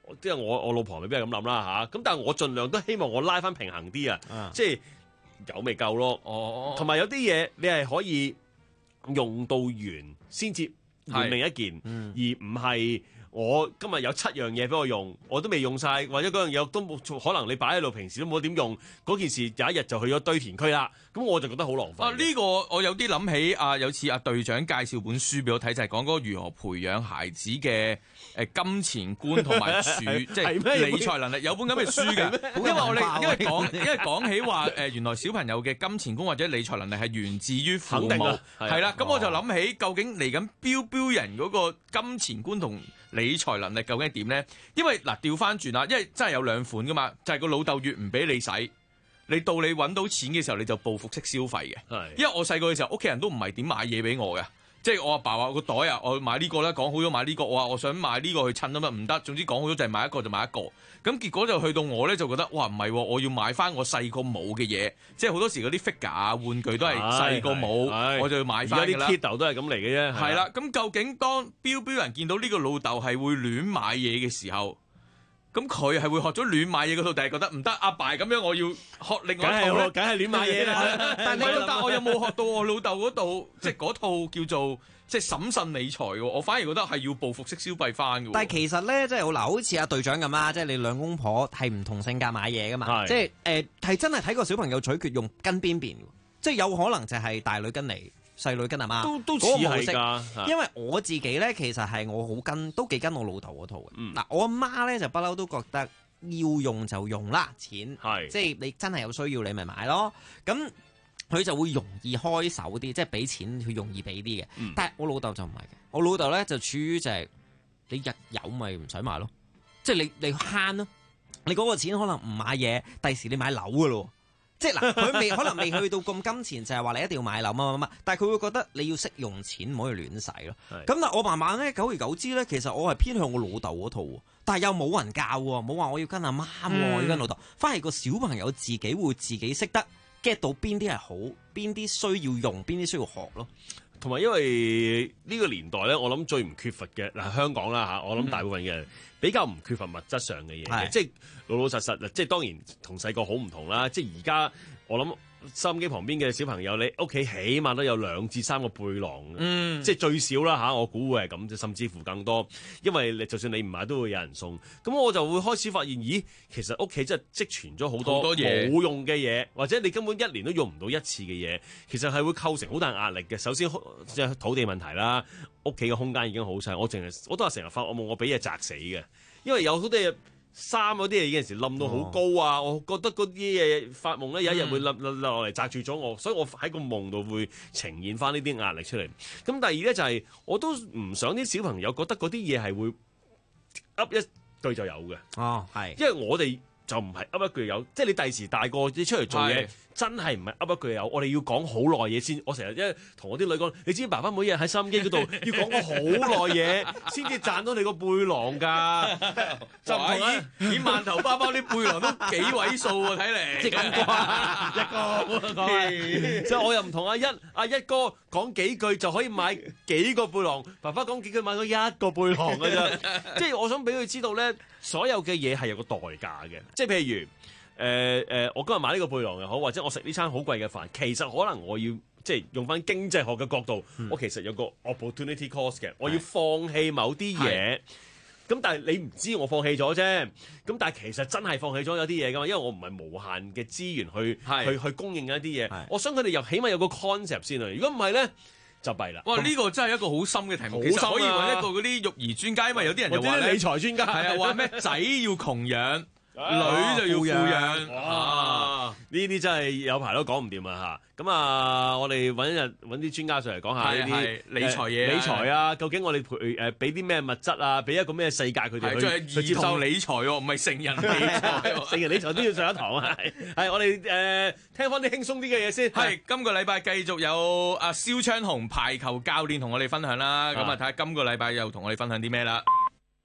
即係我我老婆未必係咁諗啦嚇。咁但係我盡量都希望我拉翻平衡啲啊，即係有未夠咯。哦，同埋有啲嘢你係可以用到完先至換另一件，而唔係。我今日有七樣嘢俾我用，我都未用晒，或者嗰樣嘢都冇，可能你擺喺度，平時都冇點用，嗰件事有一日就去咗堆填區啦。咁我就覺得好浪費。 啊，呢、呢個我有啲諗起啊，有次阿隊長介紹本書俾我睇，就係講嗰個如何培養孩子嘅誒金錢觀同埋儲，即係理財能力。有本咁嘅書嘅，因為我哋因為講因為講起話誒，原來小朋友嘅金錢觀或者理財能力係源自於父母，係啦。咁我就諗起究竟嚟緊標標人嗰個金錢觀同理財能力究竟係點咧？因為嗱調翻轉啦，因為真係有兩款噶嘛，就係、是、個老豆越唔俾你使，你到你揾到錢嘅時候你就報復式消費嘅。係，因為我細個嘅時候，屋企人都唔係點買嘢俾我嘅，即係我阿爸話個袋啊，我買呢個啦，講好咗買呢個，我話我想買呢個去襯啊嘛，唔得，總之講好咗就係買一個就買一個。咁結果就去到我咧就覺得哇唔係，我要買翻我細個冇嘅嘢，即係好多時嗰啲 figure 啊玩具都係細個冇，我就要買翻㗎啦。而家啲 kiddo 都係咁嚟嘅啫。係啦，咁究竟當標標人見到呢個老豆係會亂買嘢嘅時候，咁佢係會學咗亂買嘢嗰套，定係覺得唔得？阿爸咁樣，我要學另外一套咧，梗係亂買嘢啦。但係你但我有冇學到我老豆嗰度，即係嗰套叫做即係審慎理財喎？我反而覺得係要報復式消費翻嘅。但係其實咧，即係嗱，好似阿隊長咁啦，即係你兩公婆係唔同性格買嘢噶嘛，即係誒係真係睇個小朋友取決用跟邊邊，即係有可能就係大女跟你。細女跟阿媽，都都似係㗎。因為我自己咧，其實係我好跟，都幾跟我老豆嗰套嘅。嗱、嗯，我阿媽咧就不嬲都覺得要用就用啦，錢係即係你真係有需要你咪買咯。咁佢就會容易開手啲，即係俾錢佢容易俾啲嘅。嗯、但係我老豆就唔係嘅，我老豆咧就處於就係、是、你日有咪唔使買咯，即係你你慳咯，你嗰個錢可能唔買嘢，第時你買樓㗎咯。即係嗱，佢未可能未去到咁金錢，就係話你一定要買樓乜乜乜，但係佢會覺得你要識用錢，唔可以亂使咯。咁但係我慢慢咧，久而久之咧，其實我係偏向我老豆嗰套，但係又冇人教喎，冇話我要跟阿媽，我要跟老豆，反而個小朋友自己會自己識得 get 到邊啲係好，邊啲需要用，邊啲需要學咯。 同埋因為呢個年代咧，我諗最唔缺乏嘅嗱香港啦嚇，我諗大部分嘅人比較唔缺乏物質上嘅嘢嘅，即係老老實實，即係當然同細個好唔同啦。即係而家我諗收音機旁邊嘅小朋友，你屋企起碼都有兩至三個背囊，嗯，即係最少啦嚇，我估會係咁，甚至乎更多。因為你就算你唔買，都會有人送。咁我就會開始發現，咦，其實屋企真係積存咗好多冇用嘅嘢，或者你根本一年都用唔到一次嘅嘢，其實係會構成好大壓力嘅。首先即係土地問題啦，屋企嘅空間已經好細，我淨係我都係成日發噩夢，我俾嘢砸死嘅，因為有好多嘢。衫嗰啲嘢有陣時冧到好高啊！哦、我覺得嗰啲嘢發夢咧有一日會冧冧落嚟砸住咗我，所以我喺個夢度會呈現翻呢啲壓力出嚟。咁第二咧就係、是、我都唔想啲小朋友覺得嗰啲嘢係會噏一句就有嘅。哦，係，因為我哋就唔係噏一句有，即係你第時大個你出嚟做嘢。真係唔係噏一句有，我哋要講好耐嘢先。我成日因為同我啲女講，你知爸爸每日喺收音機嗰度要講個好耐嘢，先至賺到你個背囊㗎。就唔同啊！啲饅頭包包啲背囊都幾位數喎，睇嚟。即係咁啩，一個講。即係我又唔同阿一，阿一哥講幾句就可以買幾個背囊，爸爸講幾句買咗一個背囊㗎啫。即係我想俾佢知道咧，所有嘅嘢係有個代價嘅。即係譬如。誒誒、呃呃，我今日買呢個背囊又好，或者我食呢餐好貴嘅飯，其實可能我要即係用翻經濟學嘅角度，嗯、我其實有個 opportunity cost 嘅，我要放棄某啲嘢。咁但係你唔知我放棄咗啫。咁但係其實真係放棄咗有啲嘢㗎嘛，因為我唔係無限嘅資源去去去供應一啲嘢。我想佢哋又起碼有個 concept 先啊。如果唔係咧，就弊啦！哇，呢、呢個真係一個好深嘅題目，啊、其實可以揾一個嗰啲育兒專家，因為有啲人又話理財專家係啊，話咩仔要窮養。女就要富養，哇！呢啲真係有排都講唔掂啊嚇！咁啊，我哋揾一日揾啲專家上嚟講下呢啲理財嘢、理財啊，究竟我哋培誒俾啲咩物質啊，俾一個咩世界佢哋去去接受理財喎，唔係成人理財，成人理財都要上一堂啊！係我哋誒聽翻啲輕鬆啲嘅嘢先。係今個禮拜繼續有阿蕭昌雄排球教練同我哋分享啦。咁啊睇下今個禮拜又同我哋分享啲咩啦。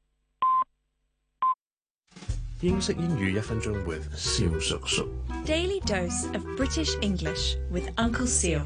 英式英語一分鐘 with 蕭叔叔。 Daily dose of British English with Uncle Seal。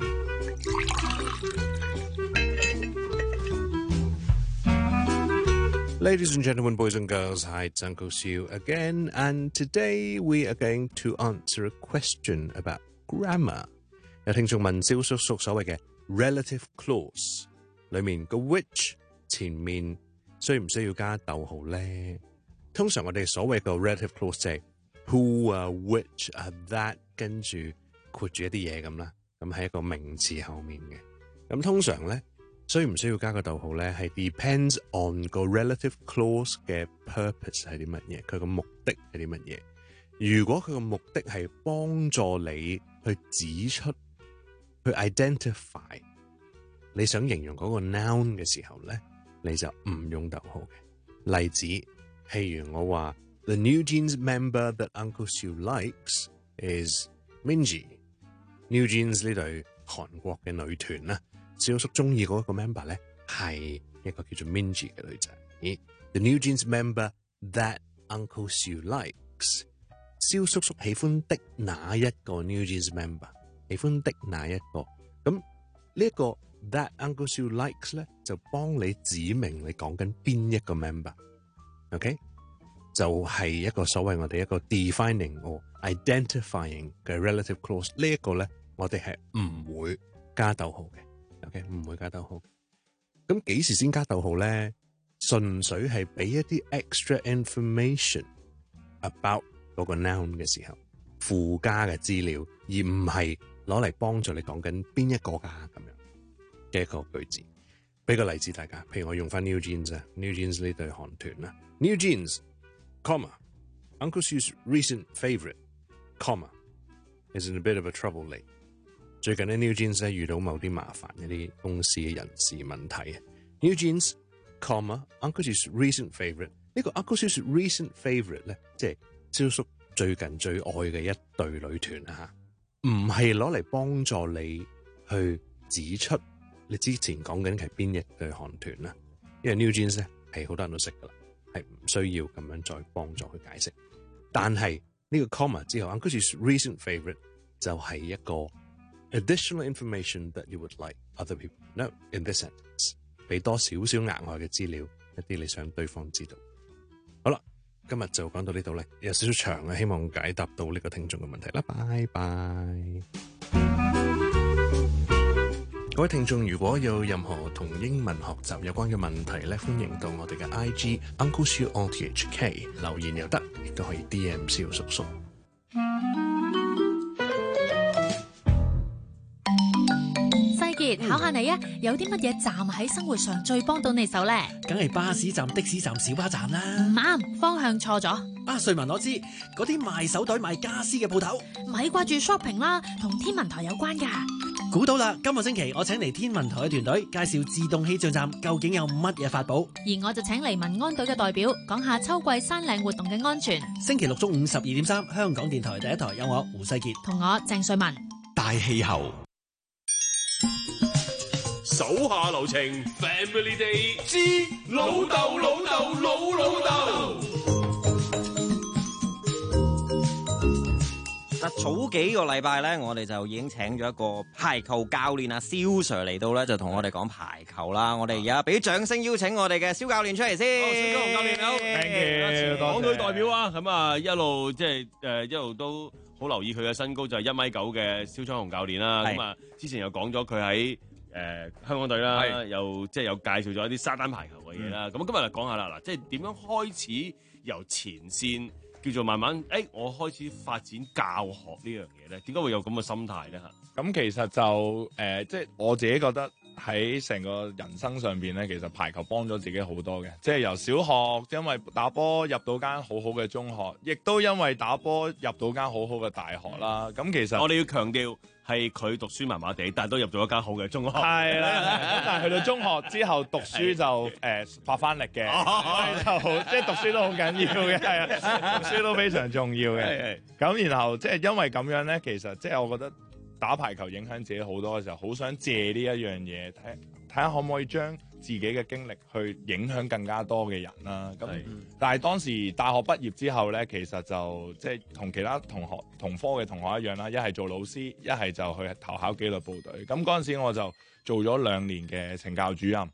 Ladies and gentlemen, boys and girls, hi, it's Uncle Siu again, and today we are going to answer a question about grammar. 有聽眾問蕭叔叔所謂嘅 relative clause 裏面個 which 前面需唔需要加逗號咧？通常我哋所謂個 relative clause 就係 who 啊 which 啊 that 跟住括住一啲嘢咁啦，咁喺一個名詞後面嘅。咁通常咧需唔需要加個逗號咧？係 depends on 個 relative clause 嘅 purpose 係啲乜嘢，佢個目的係啲乜嘢。如果佢個目的係幫助你去指出、去 identify 你想形容嗰個 noun 嘅時候咧，你就唔用逗號嘅。例子，譬如我話 The New Jeans member that Uncle Siu likes is Minji。New Jeans 呢隊韓國嘅女團啦。蕭叔中意嗰一個 member 咧，係一個叫做 Minji 嘅女仔。The New Jeans member that Uncle Siu likes， 蕭叔叔喜歡的那一個 New Jeans member， 喜歡的那一個。咁呢一個 that Uncle Siu likes 咧，就幫你指明你講緊邊一個 member。OK， 就係一個所謂我哋一個 defining or identifying 嘅 relative clause。呢一個咧，我哋係唔會加逗號嘅。OK， 唔會加逗號。咁幾時先加逗號咧？純粹係俾一啲 extra information about 嗰個 noun 嘅時候，附加嘅資料，而唔係攞嚟幫助你講緊邊一個㗎咁樣嘅一個句子。俾個例子大家，譬如我用翻 New Jeans 啊 ，New Jeans 呢隊韓團啦 ，New Jeans, comma, Uncle Siu's recent favourite, comma, is in a bit of a trouble lately。最近咧 New Jeans 咧遇到某啲麻煩一啲公司嘅人事問題。New Jeans, comma, Uncle Siu's recent favourite。呢個 Uncle Siu's recent favourite 咧，即係蕭叔最近最愛嘅一隊女團啊嚇，唔係攞嚟幫助你去指出你之前講緊係邊一隊韓團啦。因為 New Jeans 咧係好多人都識噶啦，係唔需要咁樣再幫助去解釋。但係呢個 comma 之後 ，Uncle Siu's recent favourite 就係一個additional information that you would like other people to know in this sentence， 俾多少少額外嘅資料，一啲你想對方知道。好啦，今日就講到呢度咧，有少少長啊，希望解答到呢個聽眾嘅問題啦。拜拜。各位聽眾，如果有任何同英文學習有關嘅問題咧，歡迎到我哋嘅 I G Uncle Siu on T H K 留言又得，亦都可以 D M 蕭叔叔。 考下你啊，有啲乜嘢站喺生活上最幫到你手咧？ 梗係巴士站、的士站、小巴站啦。 唔啱，方向錯咗。 啊，瑞文我知，嗰啲賣手袋、賣家私嘅鋪頭。 咪掛住 shopping 啦，同天文台有關噶。 估到啦，今個星期我請嚟天文台嘅團隊介紹自動氣象站究竟有乜嘢法寶， 而我就請嚟民安隊嘅代表講下秋季山嶺活動嘅安全。 星期六中午十二點三，香港電台第一台有我胡世傑同我鄭瑞文。 大氣候。 手下留情 ，Family Day 之老豆老豆老老豆。 嗱，早幾個禮拜咧，我哋就已經請咗一個排球教練啊，蕭 Sir 嚟到咧，就同我哋講排球啦。我哋而家俾掌聲邀請我哋嘅蕭教練出嚟先。 蕭家雄教練好 ，thank you， 港隊代表啊，咁啊一路即係誒一路都好留意佢嘅身高，就係一米九嘅蕭昌雄教練啦。咁啊，之前又講咗佢喺誒香港隊啦，又即係有介紹咗一啲沙灘排球嘅嘢啦。咁、嗯、今日嚟講下啦，嗱，即係點樣開始由前線叫做慢慢，誒、欸，我開始發展教學呢樣嘢咧？點解會有咁嘅心態咧？嚇， 咁其實就誒、呃，即係我自己覺得喺成個人生上邊咧，其實排球幫咗自己好多嘅。即係由小學，因為打波入到間好好嘅中學，亦都因為打波入到間好好嘅大學啦。咁其實我哋要強調。係佢讀書麻麻地，但係都入咗一間好嘅中學。 係啦，咁但係去到中學之後讀書就誒發翻力嘅，就即係讀書都好緊要嘅，係啊，讀書都非常重要嘅。咁然後即係因為咁樣咧，其實即係我覺得打排球影響自己好多嘅時候，好想借呢一樣嘢睇睇下可唔可以將自己嘅經歷去影響更加多嘅人啦。咁但係當時大學畢業之後咧，其實就即係同其他同學同科嘅同學一樣啦，一係做老師，一係就去投考紀律部隊。咁嗰陣時我就做咗兩年嘅懲教主任。哦，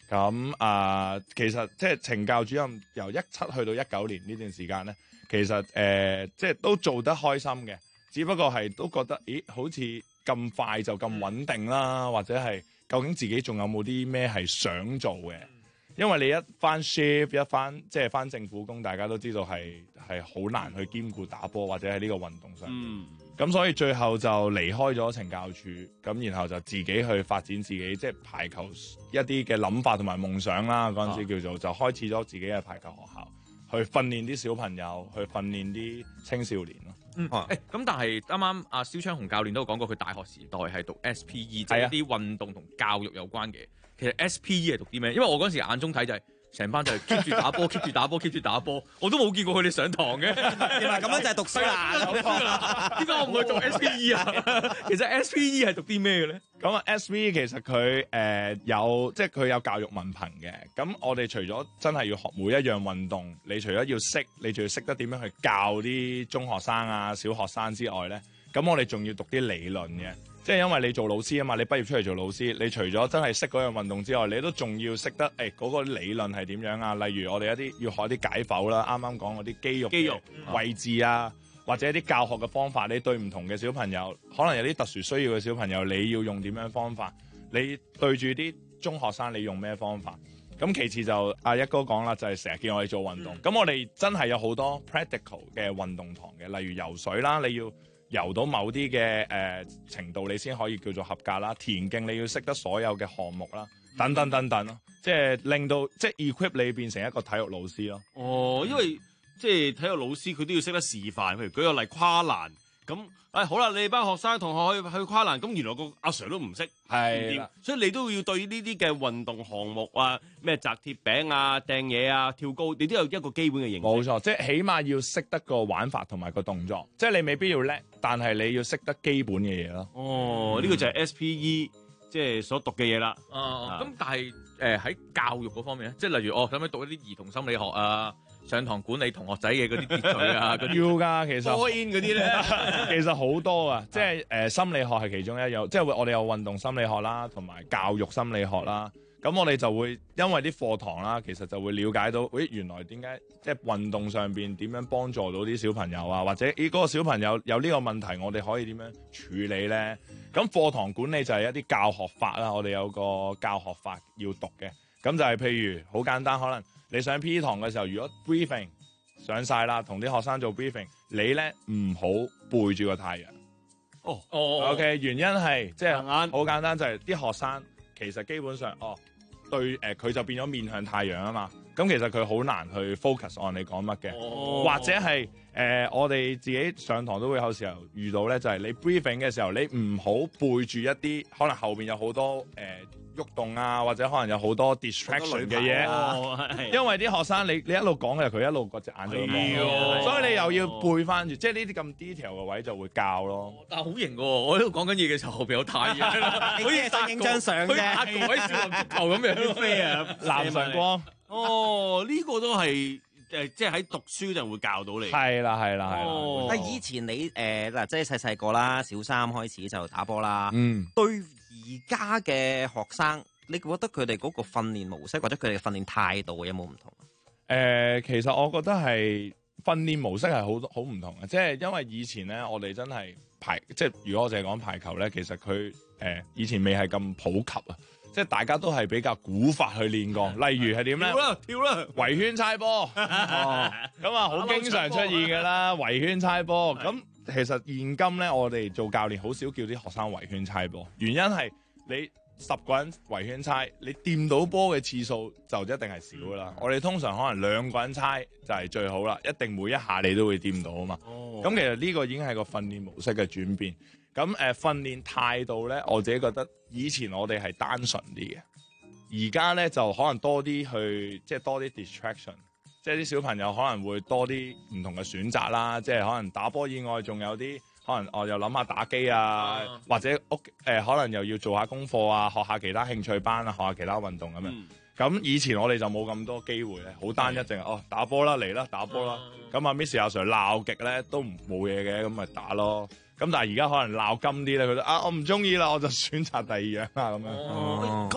咁啊、呃，其實即係懲教主任由一七去到一九年呢段時間咧，其實誒、呃、即係都做得開心嘅，只不過係都覺得，咦，好似咁快就咁穩定啦，或者係究竟自己仲有冇啲咩係想做嘅？因為你一翻 shift 一翻即係翻政府工，大家都知道係係好難去兼顧打波或者喺呢個運動上。嗯咁所以最後就離開咗懲教處，咁然後就自己去發展自己即係排球一啲嘅諗法同埋夢想啦。嗰陣時叫做就開始咗自己嘅排球學校，去訓練啲小朋友，去訓練啲青少年咯。 嗯，誒、欸、咁但係啱啱阿蕭昌雄教練都講過，佢大學時代係讀 S P E， 即係一啲運動同教育有關嘅。其實 S P E 係讀啲咩？因為我嗰時眼中睇就係、是。成班就係 keep 住打波，keep 住打波，keep 住打波，我都冇見過佢哋上堂嘅。 原來咁樣就係讀書啦。 讀書啦。點解我唔去做 S P E 啊？其實 S P E 係讀啲咩嘅咧？ 咁啊 ，S P E 其實佢誒、呃、有即係佢有教育文憑嘅。咁我哋除咗真係要學每一樣運動，你除咗要識，你仲要識得點樣去教啲中學生啊、小學生之外咧，咁我哋仲要讀啲理論嘅。即係因為你做老師啊嘛，你畢業出嚟做老師，你除咗真係識嗰樣運動之外，你都仲要識得誒嗰、欸嗰個理論係點樣啊？例如我哋一啲要學啲解剖啦，啱啱講嗰啲肌肉肌肉位置啊，或者一啲教學嘅方法，你對唔同嘅小朋友，可能有啲特殊需要嘅小朋友，你要用點樣方法？你對住啲中學生，你用咩方法？咁其次就阿一哥講啦，就係成日叫我哋做運動。咁、嗯、我哋真係有好多 practical 嘅運動堂嘅，例如游水啦，你要游到某啲嘅誒程度，你先可以叫做合格啦。田徑你要識得所有嘅項目啦，等等等等咯，即係令到即係 equip 你變成一個體育老師咯。 哦，因為即係體育老師佢都要識得示範，譬如舉個例跨欄咁。誒、哎、好啦，你班學生同學去去跨欄，咁原來個阿 Sir 都唔識，係，所以你都要對呢啲嘅運動項目啊，咩擲鐵餅啊、掟嘢啊、跳高，你都有一個基本嘅認識。 冇錯，即係起碼要識得個玩法同埋個動作，即係你未必要叻，但係你要識得基本嘅嘢咯。 哦，呢、嗯、個就係 S P E 即係所讀嘅嘢啦。 哦，咁、啊、但係誒喺教育嗰方面咧，即係例如哦，使唔使讀一啲兒童心理學啊？上堂管理同學仔嘅嗰啲秩序啊，嗰啲要㗎，其實 join 嗰啲咧， 其實好多啊，即係誒、呃、心理學係其中一樣，即係我哋有運動心理學啦，同埋教育心理學啦。咁我哋就會因為啲課堂啦，其實就會了解到，咦原來點解即係運動上邊點樣幫助到啲小朋友啊，或者咦嗰個小朋友有呢個問題，我哋可以點樣處理咧？咁課堂管理就係一啲教學法啦，我哋有個教學法要讀嘅，咁就係譬如好簡單，可能。你上 P E 堂嘅時候，如果 briefing 上晒啦，同啲學生做 briefing，你咧唔好背住個太陽。哦哦 ，OK， 原因係即係好簡單，就係、是、啲學生其實基本上哦對誒，佢、呃、就變咗面向太陽啊嘛。咁其實佢好難去 focus on 你講乜嘅，哦、或者係誒、呃、我哋自己上堂都會有時候遇到咧，就係、是、你 briefing 嘅時候，你唔好背住一啲可能後邊有好多誒。呃喐動啊，或者可能有好多 distraction 嘅嘢、哦，因為啲學生你你一路講嘅，佢一路個隻眼就會望，所以你又要背翻住，即係呢啲咁 detail 嘅位就會教咯。 但係好型喎！我喺度講緊嘢嘅時候，後邊有太陽，好似想影張相嘅，壓個位少林足球咁樣飛啊！ 藍晨光， 哦，呢、這個都係誒，即係喺讀書就會教到你。 係啦，係啦，係啦。 但、哦、以前你誒嗱、呃，即係細細個啦，小三開始就打波啦。 嗯， 對。而家嘅學生，你覺得佢哋嗰個訓練模式或者佢哋嘅訓練態度有冇唔同啊？ 誒、呃，其實我覺得係訓練模式係好好唔同嘅，即係因為以前咧，我哋真係排，即係如果我淨係講排球咧，其實佢誒、呃、以前未係咁普及啊，即係大家都係比較古法去練過，例如係點咧？ 跳啦，跳啦， 圍圈猜波，咁啊好經常出現嘅啦，圍圈猜波咁。其實現今咧，我哋做教練好少叫啲學生圍圈猜波，原因係你十個人圍圈猜，你掂到波嘅次數就一定係少噶啦。我哋通常可能兩個人猜就係最好啦，一定每一下你都會掂到啊嘛。咁、哦、其實呢個已經係個訓練模式嘅轉變。咁誒、呃、訓練態度咧，我自己覺得以前我哋係單純啲嘅，而家咧就可能多啲去即係多啲 distraction。即係啲小朋友可能會多啲唔同嘅選擇啦，即係可能打波以外，仲有啲可能我又諗下打機啊，啊或者屋誒、呃、可能又要做下功課啊，學下其他興趣班啊，學下其他運動咁樣。咁、嗯、以前我哋就冇咁多機會咧，好單一，淨係哦打波啦嚟啦打波啦。咁啊 Miss 阿 Sir 鬧極咧都冇嘢嘅，咁咪打咯。咁但係而家可能鬧金啲咧，佢都啊我唔中意啦，我就選擇第二樣啦咁樣。 哦，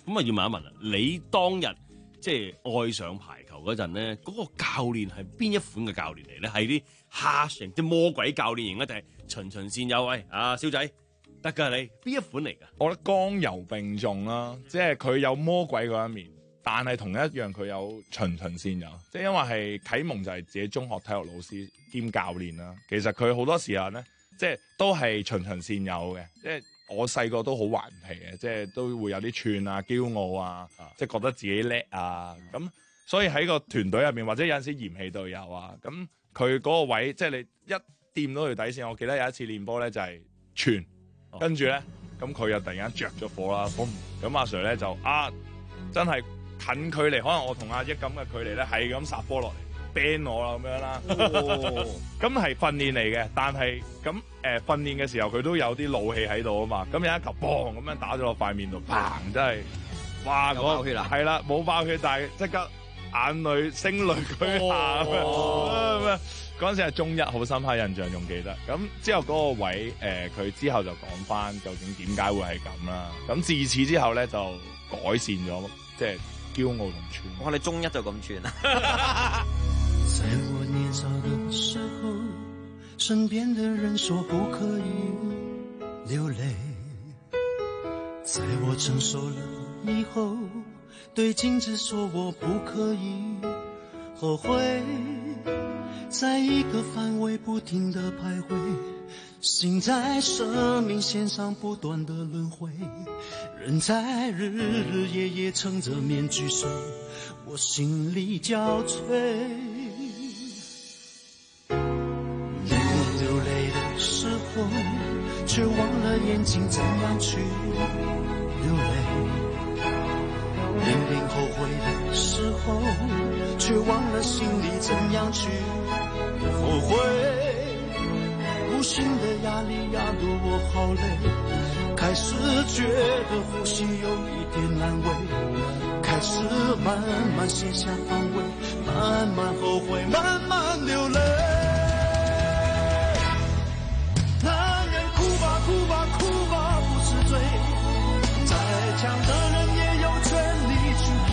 咁啊要問一問啊，你當日即係愛上排球嗰陣咧，嗰、嗰個教練係邊一款嘅教練嚟咧？係啲蝦型即係魔鬼教練型咧，定係循循善誘？喂，阿蕭仔得㗎你邊一款嚟㗎？ 我覺得剛柔並重啦，即係佢有魔鬼嗰一面，但係同一樣佢有循循善誘。即係因為係啟蒙就係自己中學體育老師兼教練啦。其實佢好多時候咧，即係都係循循善誘嘅。即係我細個都好頑皮嘅，即係都會有啲串啊、驕傲啊，即係覺得自己叻啊。咁所以喺個團隊入面，或者有陣時嫌棄隊友啊，咁佢嗰個位，即係你一掂到條底線。我記得有一次練波咧，就係串，跟住咧，咁佢又突然間着咗火啦，咁阿 Sir 咧就啊，真係近距離，可能我同阿益咁嘅距離咧，係咁殺波落嚟。ban 我啦咁樣啦，咁係訓練嚟嘅，但係咁誒訓練嘅時候佢都有啲怒氣喺度啊嘛，咁有一球砰咁樣打咗落塊面度，砰真係，哇嗰爆血啦，係啦冇爆血，但係即刻眼淚聲淚俱下咁樣，嗰陣時係中一，好深刻印象，仲記得。咁之後嗰個位誒佢、呃、之後就講翻究竟點解會係咁啦，咁自此之後咧就改善咗，即係驕傲同串。 哇！你中一就咁串啊？ 在我年少的時候，身邊的人說不可以流淚，在我成熟了以後，對鏡子說我不可以後悔，在一個範圍不停地徘徊，心在生命線上不斷地輪迴，人在日日夜夜撐着面具睡，我心裡交瘁。時候，卻忘了眼睛怎樣去流淚；明明後悔的時候，卻忘了心裡怎樣去後悔。無形的壓力壓得我好累，開始覺得呼吸有一點難為，開始慢慢卸下防衛，慢慢後悔，慢慢流淚。哭吧哭吧不是罪，再強的人也有權利去疲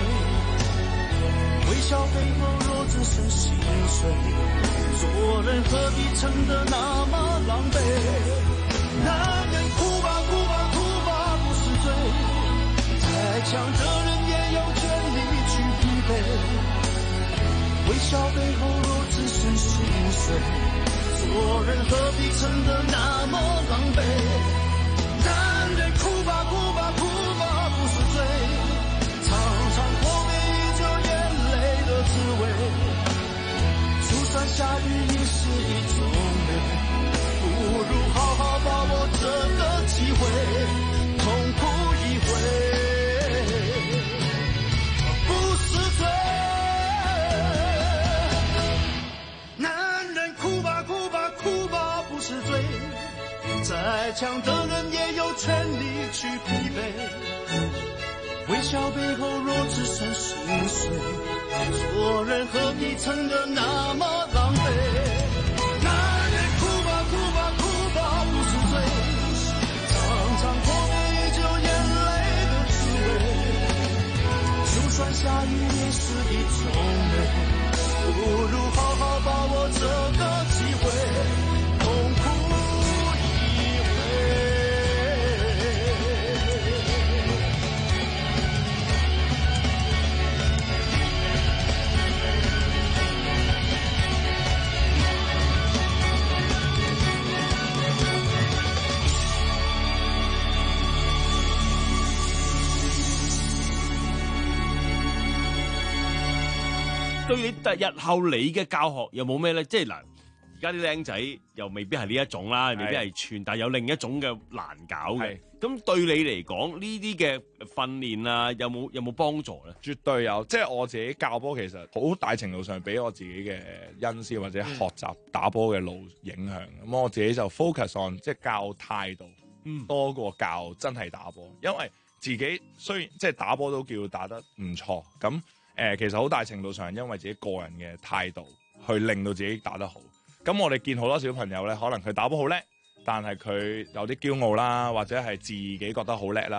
憊，微笑背後若只剩心碎，做人何必撐得那麼狼狽。男人哭吧哭吧哭吧不是罪，再強的人也有權利去疲憊，微笑背後若只剩心碎，做人何必撐得那麼狼狽。男人哭吧哭吧哭吧不是罪，嘗嘗過每一滴眼淚的滋味，就算下雨也是一種美，不如好好把握這個機會，痛苦一回不是罪。男人哭吧哭吧哭吧不是罪，再強的人也有權利去疲憊，微笑背後若只剩心碎，做人何必撐得那麼狼狽。男人哭吧哭吧哭吧不是罪，嘗嘗過每一滴眼淚的滋味，就算下雨也是一種美，不如好好把握這個機會，痛苦一回。 對你日後你嘅教學有冇咩咧？即係嗱，而家啲僆仔又未必係呢一種啦，未必係串，但係有另一種嘅難搞嘅。咁對你嚟講，呢啲嘅訓練啊，有冇有冇幫助咧？ 絕對有，即係我自己教波，其實好大程度上俾我自己嘅恩師或者學習打波嘅路影響。咁、嗯、我自己就 focus on 即係教態度，嗯、多過教真係打波，因為自己雖然即係打波都叫打得唔錯，咁誒、呃、其實好大程度上係因為自己個人嘅態度去令到自己打得好。咁我哋見好多小朋友咧，可能佢打波好叻，但係佢有啲驕傲啦，或者係自己覺得好叻啦。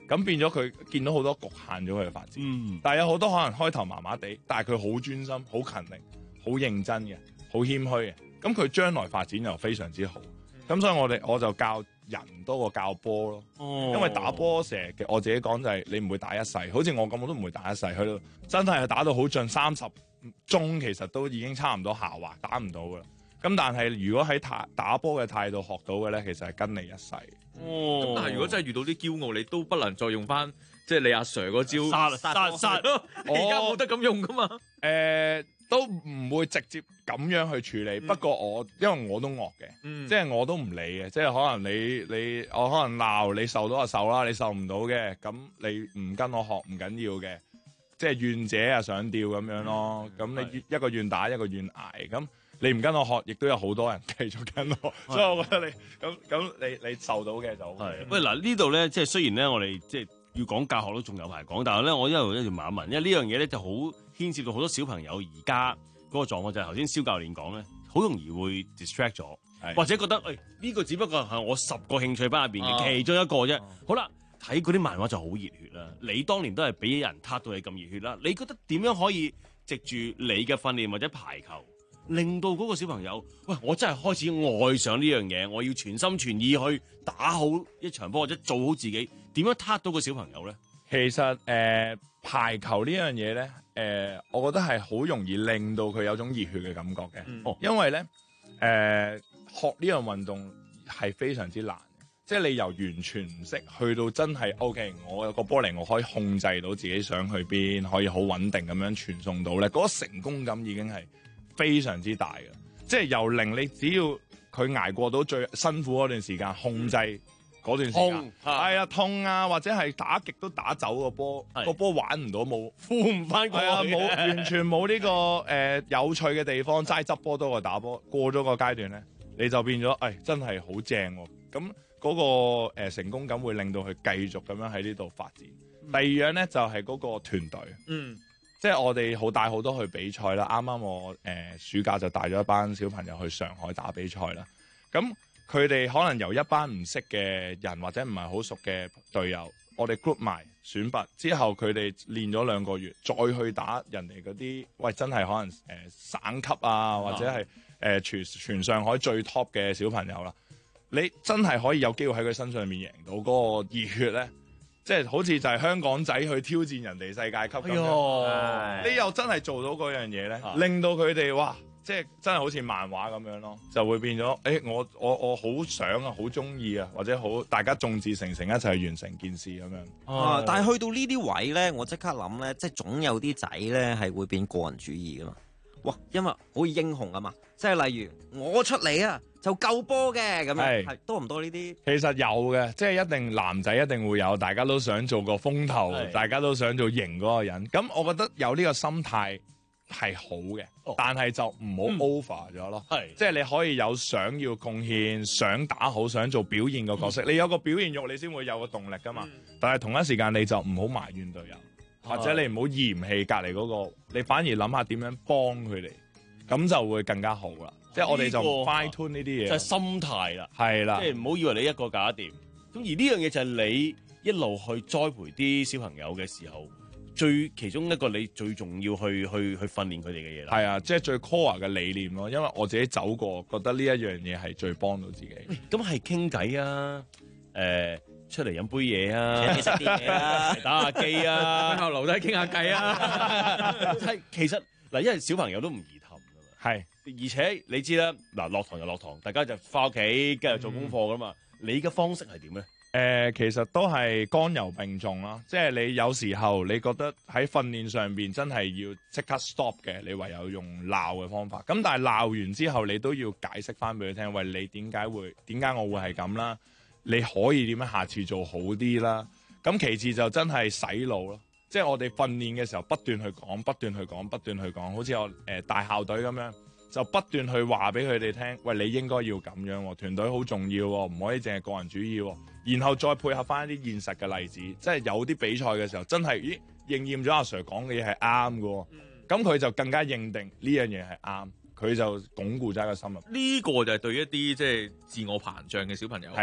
咁變咗佢見到好多局限咗佢嘅發展。 嗯、 但係有好多可能開頭麻麻地，但係佢好專心、好勤力、好認真嘅、好謙虛嘅。咁佢將來發展又非常之好。咁所以我哋我就教人多過教波咯。 哦、 因為打波成日嘅我自己講就係你唔會打一世，好似我咁我都唔會打一世，去到真係打到好盡三十鐘，其實都已經差唔多下滑，打唔到噶啦。咁但係如果喺打打波嘅態度學到嘅咧，其實係跟你一世。 哦，咁但係如果真係遇到啲驕傲，你都不能再用翻即係你阿 Sir 嗰招殺殺殺咯， 而家冇得咁用噶嘛。 誒、呃，都唔會直接咁樣去處理。嗯、不過我因為我都惡嘅，嗯、即係我都唔理嘅。即係可能你你我可能鬧你受到就受啦，你受唔到嘅咁你唔跟我學唔緊要嘅。即係願者啊上吊咁樣咯。咁、嗯、你一個願打一個願捱咁。你唔跟我學，亦都有好多人繼續跟我，所以我覺得你咁咁你你受到嘅就好。 係喂嗱呢度咧，即係雖然咧我哋即係要講教學都仲有排講，但係咧我一路一直問一問，因為呢樣嘢咧就好牽涉到好多小朋友而家嗰個狀況，就係頭先蕭教練講咧，好容易會 distract 咗，或者覺得誒呢、哎呢個只不過係我十個興趣班入邊嘅其中一個啫。啊、好啦，睇嗰啲漫畫就好熱血啦，你當年都係俾人撻到你咁熱血啦，你覺得點樣可以藉住你嘅訓練或者排球？令到嗰個小朋友，喂！我真係開始愛上呢樣嘢，我要全心全意去打好一場波，或者做好自己。點樣撻到個小朋友咧？ 其實誒、呃、排球呢樣嘢咧，誒、呃、我覺得係好容易令到佢有種熱血嘅感覺嘅。 嗯、 因為咧誒、呃、學呢樣運動係非常之難嘅，即係你由完全唔識去到真係 OK， 我有個波嚟，我可以控制到自己想去邊，可以好穩定咁樣傳送到咧，嗰、那個成功感已經係非常之大嘅，即係由零，你只要佢捱過到最辛苦嗰段時間，控制嗰段時間，係啊痛啊，或者係打極都打走個波，個波玩唔到，冇呼唔翻過去， 冇完全冇呢、這個誒、呃、有趣嘅地方，齋執波多過打波。過咗個階段咧，你就變咗，誒、哎、真係好正喎。咁嗰、那個、呃、成功感會令到佢繼續咁樣喺呢度發展。嗯、第二樣咧就係、是、嗰個團隊。 嗯。 即係我哋好帶好多去比賽啦，啱啱我誒、呃、暑假就帶咗一班小朋友去上海打比賽啦。咁佢哋可能由一班唔識嘅人或者唔係好熟嘅隊友，我哋 group 埋選拔之後，佢哋練咗兩個月，再去打人哋嗰啲，喂真係可能誒、呃、省級啊，或者係誒、呃、全全上海最 top 嘅小朋友啦。你真係可以有機會喺佢身上面贏到嗰個熱血咧。即係好似就係香港仔去挑戰人哋世界級咁樣，哎、你又真係做到嗰樣嘢咧，的令到佢哋哇！即係真係好似漫畫咁樣咯，就會變咗誒、欸！我我我好想啊，好中意啊，或者好大家眾志成城一齊去完成件事咁樣。 啊！但係去到呢啲位咧，我即刻諗咧，即係總有啲仔咧係會變個人主義噶嘛。哇！因為好似英雄啊嘛，即係例如我出嚟啊！就救波嘅咁樣，係多唔多呢啲？ 其實有嘅，即係一定男仔一定會有，大家都想做個風頭，是大家都想做型嗰個人。咁我覺得有呢個心態係好嘅，哦、但係就唔好 over 咗咯。係、嗯，即係你可以有想要貢獻、想打好、想做表現個角色。嗯、你有個表現欲，你先會有個動力噶嘛。嗯、但係同一時間你就唔好埋怨隊友，嗯、或者你唔好嫌棄隔離嗰個，你反而諗下點樣幫佢哋，咁就會更加好啦。即係我哋就 fine tune 呢啲嘢， 就係心態啦， 係啦， 即係唔好以為你一個搞得掂。咁而呢樣嘢就係你一路去栽培啲小朋友嘅時候，最其中一個你最重要去去去訓練佢哋嘅嘢啦。 係啊，即係最 core 嘅理念咯。因為我自己走過，覺得呢一樣嘢係最幫到自己。 咁係傾偈啊，誒出嚟飲杯嘢啊，食啲嘢啊，打下機啊， 然後留低傾下偈啊。 係其實嗱，因為小朋友都唔易氹㗎嘛。 係。 而且你知啦，嗱落堂就落堂，大家就翻屋企，跟住做功課噶嘛。嗯、你嘅方式係點咧？誒、 呃，其實都係剛柔並重啦。即係你有時候你覺得喺訓練上邊真係要即刻 stop 嘅，你唯有用鬧嘅方法。咁但係鬧完之後，你都要解釋翻俾佢聽，喂，你點解會點解我會係咁啦？你可以點樣下次做好啲啦？咁其次就真係洗腦咯。即係我哋訓練嘅時候不斷去講，不斷去講，不斷去講，好似我誒、呃、大校隊咁樣。就不斷去話俾佢哋聽，喂，你應該要咁樣，團隊好重要，唔可以淨係個人主義。然後再配合翻一啲現實嘅例子，即係有啲比賽嘅時候，真係咦應驗咗阿 Sir 講嘅嘢係啱嘅。咁佢、嗯、就更加認定呢樣嘢係啱，佢就鞏固咗喺個心入。 呢個就係對一啲即係自我膨脹嘅小朋友。係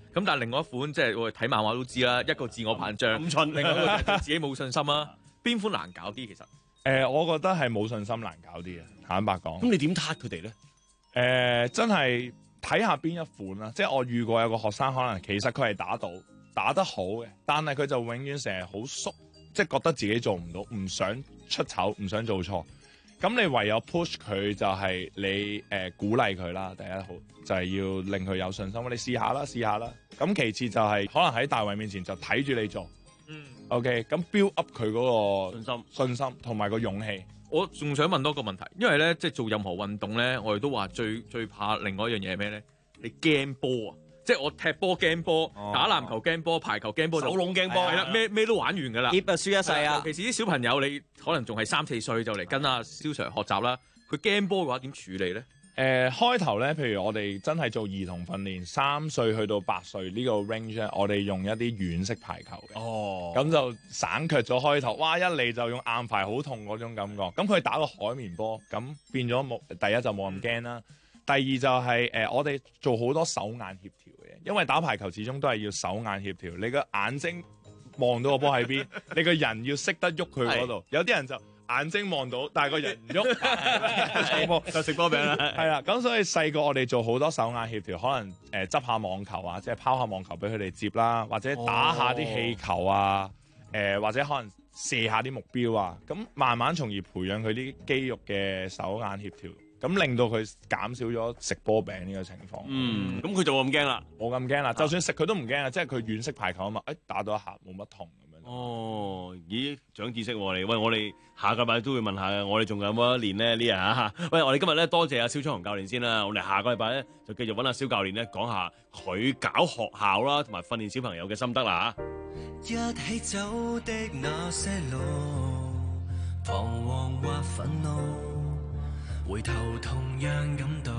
咁但係另外一款即係我哋睇漫畫都知啦，一個自我膨脹， 咁蠢， 另外一個就係對自己冇信心啦。邊款難搞啲其實？誒、 呃，我覺得係冇信心難搞啲嘅，坦白講。 咁你點撻佢哋咧？誒、 呃，真係睇下邊一款啦。即係我遇過有個學生，可能其實佢係打到打得好嘅，但係佢就永遠成日好縮，即係覺得自己做唔到，唔想出醜，唔想做錯。咁你唯有 push 佢就係你誒、呃、鼓勵佢啦，第一好就係、是、要令佢有信心。你試下啦，試下啦。咁其次就係、是、可能喺大衛面前就睇住你做。嗯。OK，咁 build up 佢嗰個信心、信心同埋個勇氣。 我仲想問多個問題，因為咧即係做任何運動咧，我哋都話最最怕另外一樣嘢係咩咧？你驚波啊！即係我踢波驚波， 哦、 打籃球驚波，排球驚波， 手籠驚波， 係啦，咩咩都玩完㗎啦。 劫啊，輸一世啊！ 尤其是啲小朋友，你可能仲係三四歲就嚟跟阿蕭 Sir 學習啦。佢驚波嘅話，點處理咧？ 誒、呃、開頭咧，譬如我哋真係做兒童訓練，三歲去到八歲呢個 range 咧，我哋用一啲軟式排球嘅。哦，咁就省卻咗開頭，哇！一嚟就用硬排好痛嗰種感覺。咁佢打個海綿波，咁變咗冇第一就冇咁驚啦。第二就係、是、誒、呃，我哋做好多手眼協調嘅，因為打排球始終都係要手眼協調。你個眼睛望到個波喺邊，你個人要識得喐佢嗰度。有啲人就眼睛望到，但係個人唔喐， 就食波餅啦。 係啦，咁所以細個我哋做好多手眼協調，可能誒執、呃、下網球啊，即係拋下網球俾佢哋接啦，或者打下啲氣球啊，誒、呃、或者可能射下啲目標啊，咁慢慢從而培養佢啲肌肉嘅手眼協調。咁令到佢減少咗食波餅呢個情況。 嗯，咁佢就冇咁驚啦， 冇咁驚啦。就算食佢都唔驚啊，即係佢軟式排球啊嘛，誒打到一下冇乜痛咁樣。 哦，咦，長知識喎你。喂，我哋下個禮拜都會問下嘅，我哋仲有冇一年呢？呢日嚇？喂，我哋今日咧多謝阿蕭昌雄教練先啦。我哋下個禮拜咧就繼續揾阿蕭教練咧講下佢搞學校啦，同埋訓練小朋友嘅心得啦嚇。 一起走的那些路，彷徨或憤怒。回頭同樣感到，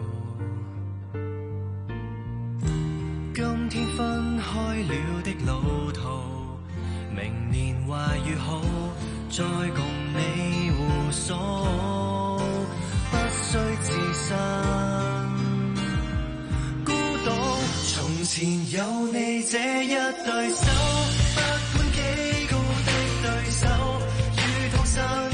今天分開了的路途，明年話越好，再共你互訴，不需自身孤獨。從前有你這一對手，不管幾高的對手，如同神。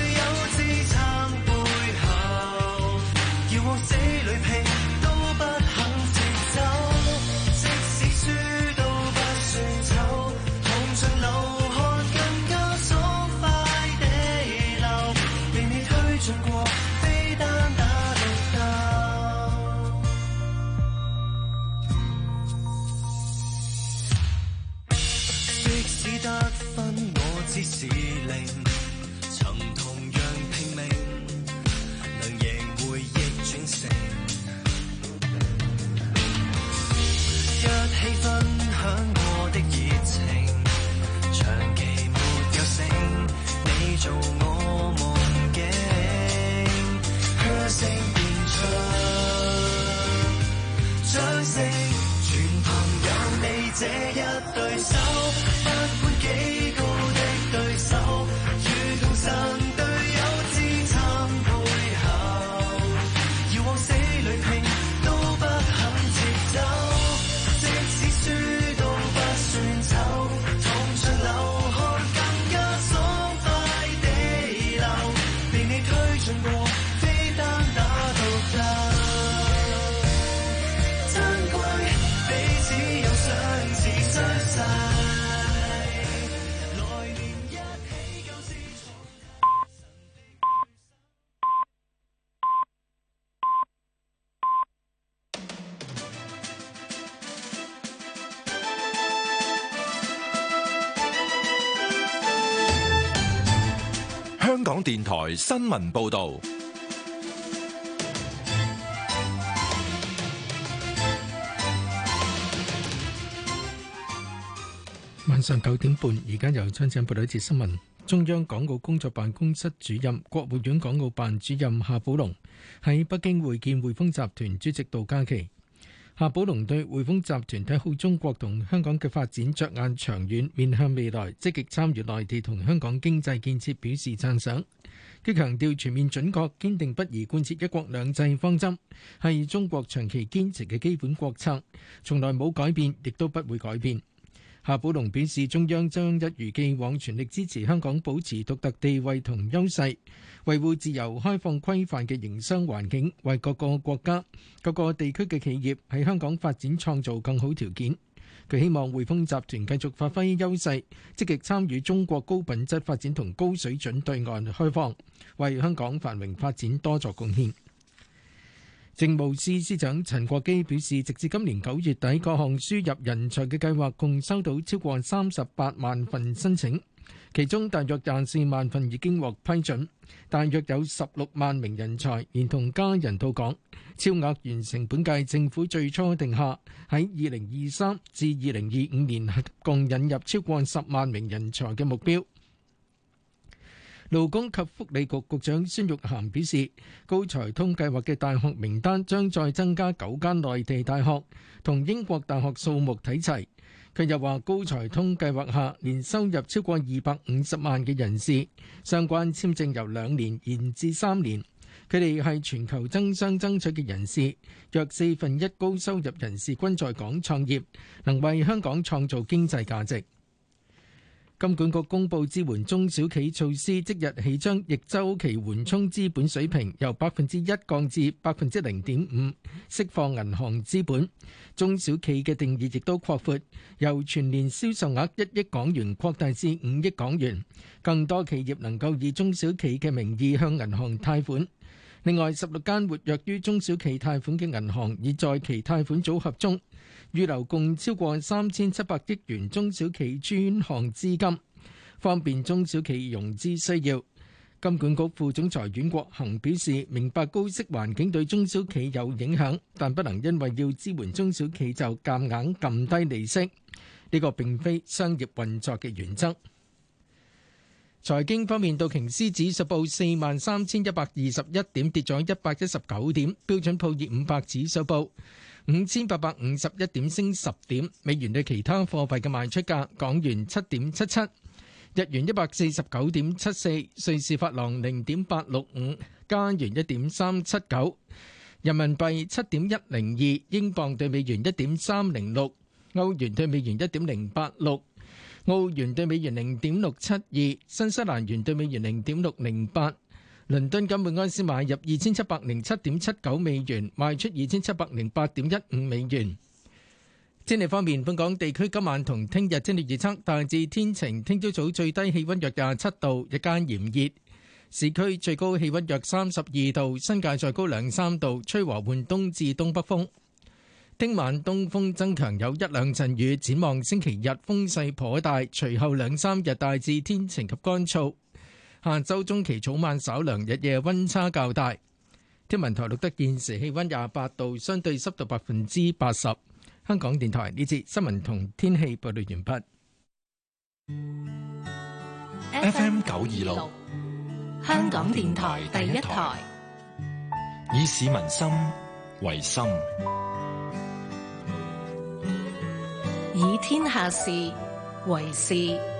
死裏拼都不肯接走，即使輸都不算醜，同場流汗更加爽快地流，令你推進過，非單打獨鬥。即使得分我知是零，曾同樣拼命，能贏回憶轉成一起分享過的熱情，長期沒有醒，你做我夢境，噓聲變出掌聲，全憑有你這一對手，不管幾高的對手，如同神隊友支撐背後，遙往死裏拼都不肯接走，即使輸都不算醜，同場流汗更加爽快地流，被你推進過，非單打獨鬥，珍貴彼此有相似相細。 香港電台新聞報導， 晚上九點半，而家由張正報道一節新聞。中央港澳工作辦公室主任、國務院港澳辦主任夏寶龍喺北京會見匯豐集團主席杜嘉祺。夏寶龍對匯豐集團睇好中國同香港嘅發展，着眼長遠，面向未來，積極參與內地同香港經濟建設表示讚賞。 佢強調全面準確、堅定不移貫徹一國兩制方針係中國長期堅持嘅基本國策，從來冇改變，亦都不會改變。夏寶龍表示，中央將一如既往全力支持香港保持獨特地位同優勢，維護自由開放規範嘅營商環境，為各個國家、各個地區嘅企業喺香港發展創造更好條件。佢希望匯豐集團繼續發揮優勢，積極參與中國高品質發展同高水準對岸開放，為香港繁榮發展多作貢獻。政務司司長陳國基表示，直至今年九月底，各項輸入人才嘅計劃共收到超過三十八萬份申請，其中大約廿四萬份已經獲批准，大約有十六萬名人才連同家人到港，超額完成本屆政府最初定下喺二零二三至二零二五年共引入超過十萬名人才嘅目標。勞工及福利局局長孫玉菡表示，高才通計劃嘅大學名單將再增加九間內地大學，同英國大學數目睇齊。佢又話，高才通計劃下年收入超過二百五十萬嘅人士，相關簽證由兩年延至三年。佢哋係全球爭相爭取嘅人士，約四分一高收入人士均在港創業，能為香港創造經濟價值。金管局公布支援中小企措施，即日起將逆周期緩衝資本水平由百分之一降至百分之零點五，釋放銀行資本。中小企嘅定義亦都擴闊，由全年銷售額一億港元擴大至五億港元，更多企業能夠以中小企嘅名義向銀行貸款。另外，十六間活躍於中小企貸款嘅銀行已在其貸款組合中預留共超過三千七百億元中小企專項資金，方便中小企融資需要。金管局副總裁阮國恒表示，明白高息環境對中小企有影響，但不能因為要支援中小企就夾硬撳低利息，呢個並非商業運作嘅原則。財經方面，道瓊斯指數報四萬三千一百二十一點，跌咗一百一十九點；標準普爾五百指數報五千八百五十一點，升十點。美元對其他貨幣嘅賣出價：港元七點七七，日元一百四十九點七四，瑞士法郎零點八六五，加元一點三七九，人民幣七點一零二，英鎊對美元一點三零六，歐元對美元一點零八六。澳元對美元零點六七二，新西蘭元對美元零點六零八。倫敦金每安士買入二千七百零七點七九美元，賣出二千七百零八點一五美元。天氣方面，本港地區今晚同聽日天氣預測大致天晴，聽朝早最低氣溫約廿七度，日間炎熱，市區最高氣溫約三十二度，新界再高兩三度，吹和緩東至東北風。聽晚東風增強，有一兩陣雨。展望星期日風勢頗大，隨後兩三日大致天晴及乾燥。下周中期早晚稍涼，日夜溫差較大。天文台錄得現時氣溫廿八度，相對濕度百分之八十。香港電台呢節新聞同天氣報道完畢。 F M 九二六， 香港電台第一台， 以市民心為心， 以天下事為事。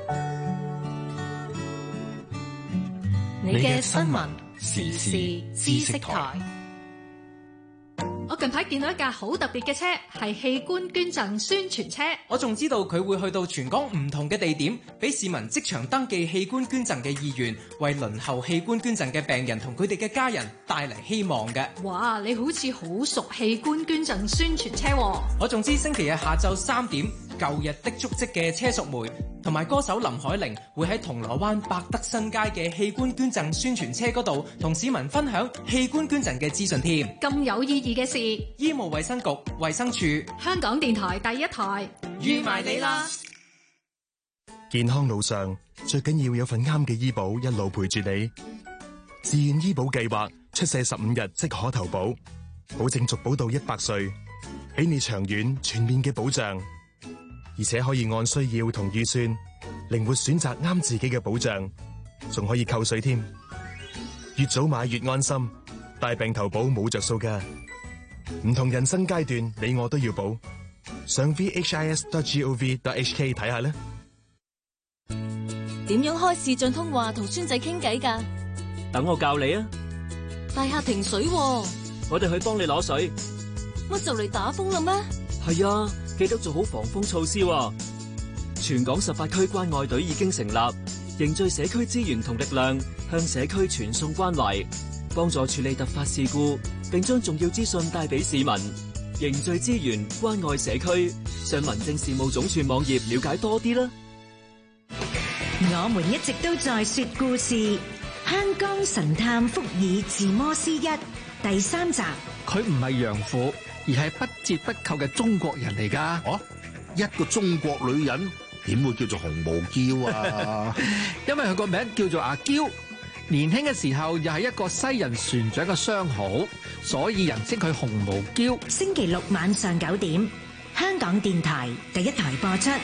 你嘅新聞時事知識台。我近排見到一架好特別嘅車，係器官捐贈宣傳車。 我仲知道佢會去到全港唔同嘅地點，俾市民即場登記器官捐贈嘅意願，為輪候器官捐贈嘅病人同佢哋嘅家人帶嚟希望嘅。 哇，你好似好熟器官捐贈宣傳車喎。 我仲知星期日下晝三點，舊日的足跡嘅車淑梅同埋歌手林海玲會喺銅鑼灣百德新街嘅器官捐贈宣傳車嗰度同市民分享器官捐贈嘅資訊添。 咁有意義嘅事， 醫務衛生局、衛生署、 香港電台第一台預埋你啦！ 健康路上最緊要有份啱嘅醫保一路陪住你。自願醫保計劃出世十五日即可投保，保證續保到一百歲，俾你長遠全面嘅保障。而且可以按需要同預算靈活選擇啱自己嘅保障，仲可以扣稅添。越早買越安心，大病投保冇着數㗎。唔同人生階段，你我都要保。上 v h i s dot gov dot h k 睇下啦。 點樣開視像通話同孫仔傾偈㗎？ 等我教你啊！ 大廈停水喎， 我哋去幫你攞水。 乜就嚟打風啦咩？ 係啊，記得做好防風措施喎。全港十八區關愛隊已經成立，凝聚社區資源同力量，向社區傳送關懷，幫助處理突發事故，並將重要資訊帶俾市民。凝聚資源，關愛社區，上民政事務總署網頁了解多啲啦。 我們一直都在說故事。香港神探福爾自摩斯一第三集。 佢唔係洋婦，而係不折不扣嘅中國人嚟噶。 哦，一個中國女人點會叫做紅毛嬌啊？ 因為佢個名叫做阿嬌，年輕嘅時候又係一個西人船長嘅商號，所以人稱佢紅毛嬌。 星期六晚上九點，香港電台第一台播出。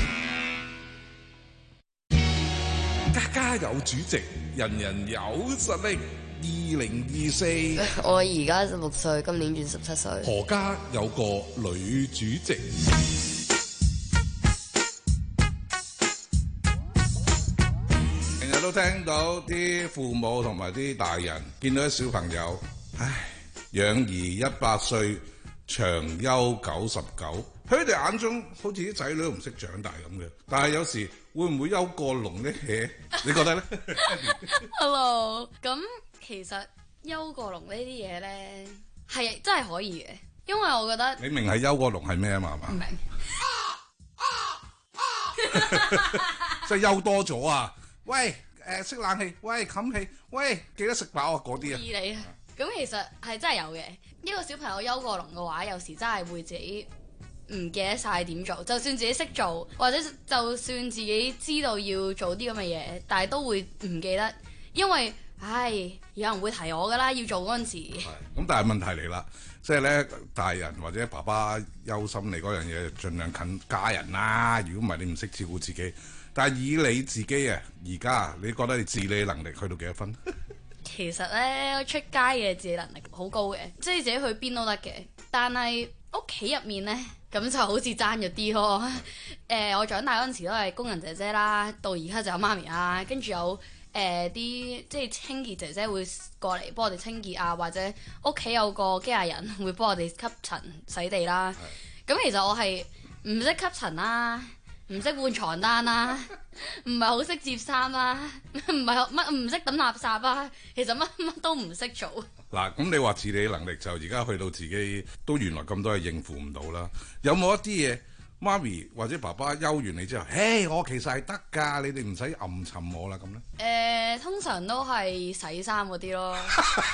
家家有主席，人人有實力。二零二四， 我而家十六歲，今年轉十七歲。 何家有個女主席。成日都聽到啲父母同埋啲大人見到啲小朋友，唉，養兒一百歲，長憂九十九。佢哋眼中好似啲仔女都唔識長大咁嘅，但係有時會唔會憂過龍呢？你覺得咧 ？Hello，咁其實憂過龍呢啲嘢咧係真係可以嘅，因為我覺得你明係憂過龍係咩啊嘛？ 唔明， 即係憂多咗啊！喂，誒熄冷氣，喂冚氣，喂記得食飽啊嗰啲啊！ 意你啊！咁其實係真係有嘅。一個小朋友憂過龍嘅話，有時真係會自己唔記得晒點做，就算自己識做，或者就算自己知道要做啲咁嘅嘢，但係都會唔記得，因為唉有人會提我㗎啦，要做嗰陣時。 咁但係問題嚟啦，即係咧大人或者爸爸憂心你嗰樣嘢，盡量近家人啦。如果唔係你唔識照顧自己，但係以你自己啊，而家你覺得你自理能力去到幾多分？ 其實咧出街嘅自理能力好高嘅，即係自己去邊都得嘅。但係屋企入面咧，咁就好似爭咗啲咯。誒、呃，我長大嗰陣時都係工人姐姐啦，到而家就有媽咪啦，跟住有誒啲、呃、即係清潔姐姐會過嚟幫我哋清潔啊，或者屋企有個機械人會幫我哋吸塵洗地啦。咁其實我係唔識吸塵啦。唔識換床單啦，唔係好識摺衫啦，唔係乜唔識抌垃圾啦，其實乜乜都唔識做。 嗱，咁你話自理能力就而家去到自己都原來咁多嘢應付唔到啦。有冇一啲嘢媽咪或者爸爸休完你之後，誒我其實係得㗎，你哋唔使暗沉我啦咁咧？ 誒、呃，通常都係洗衫嗰啲咯。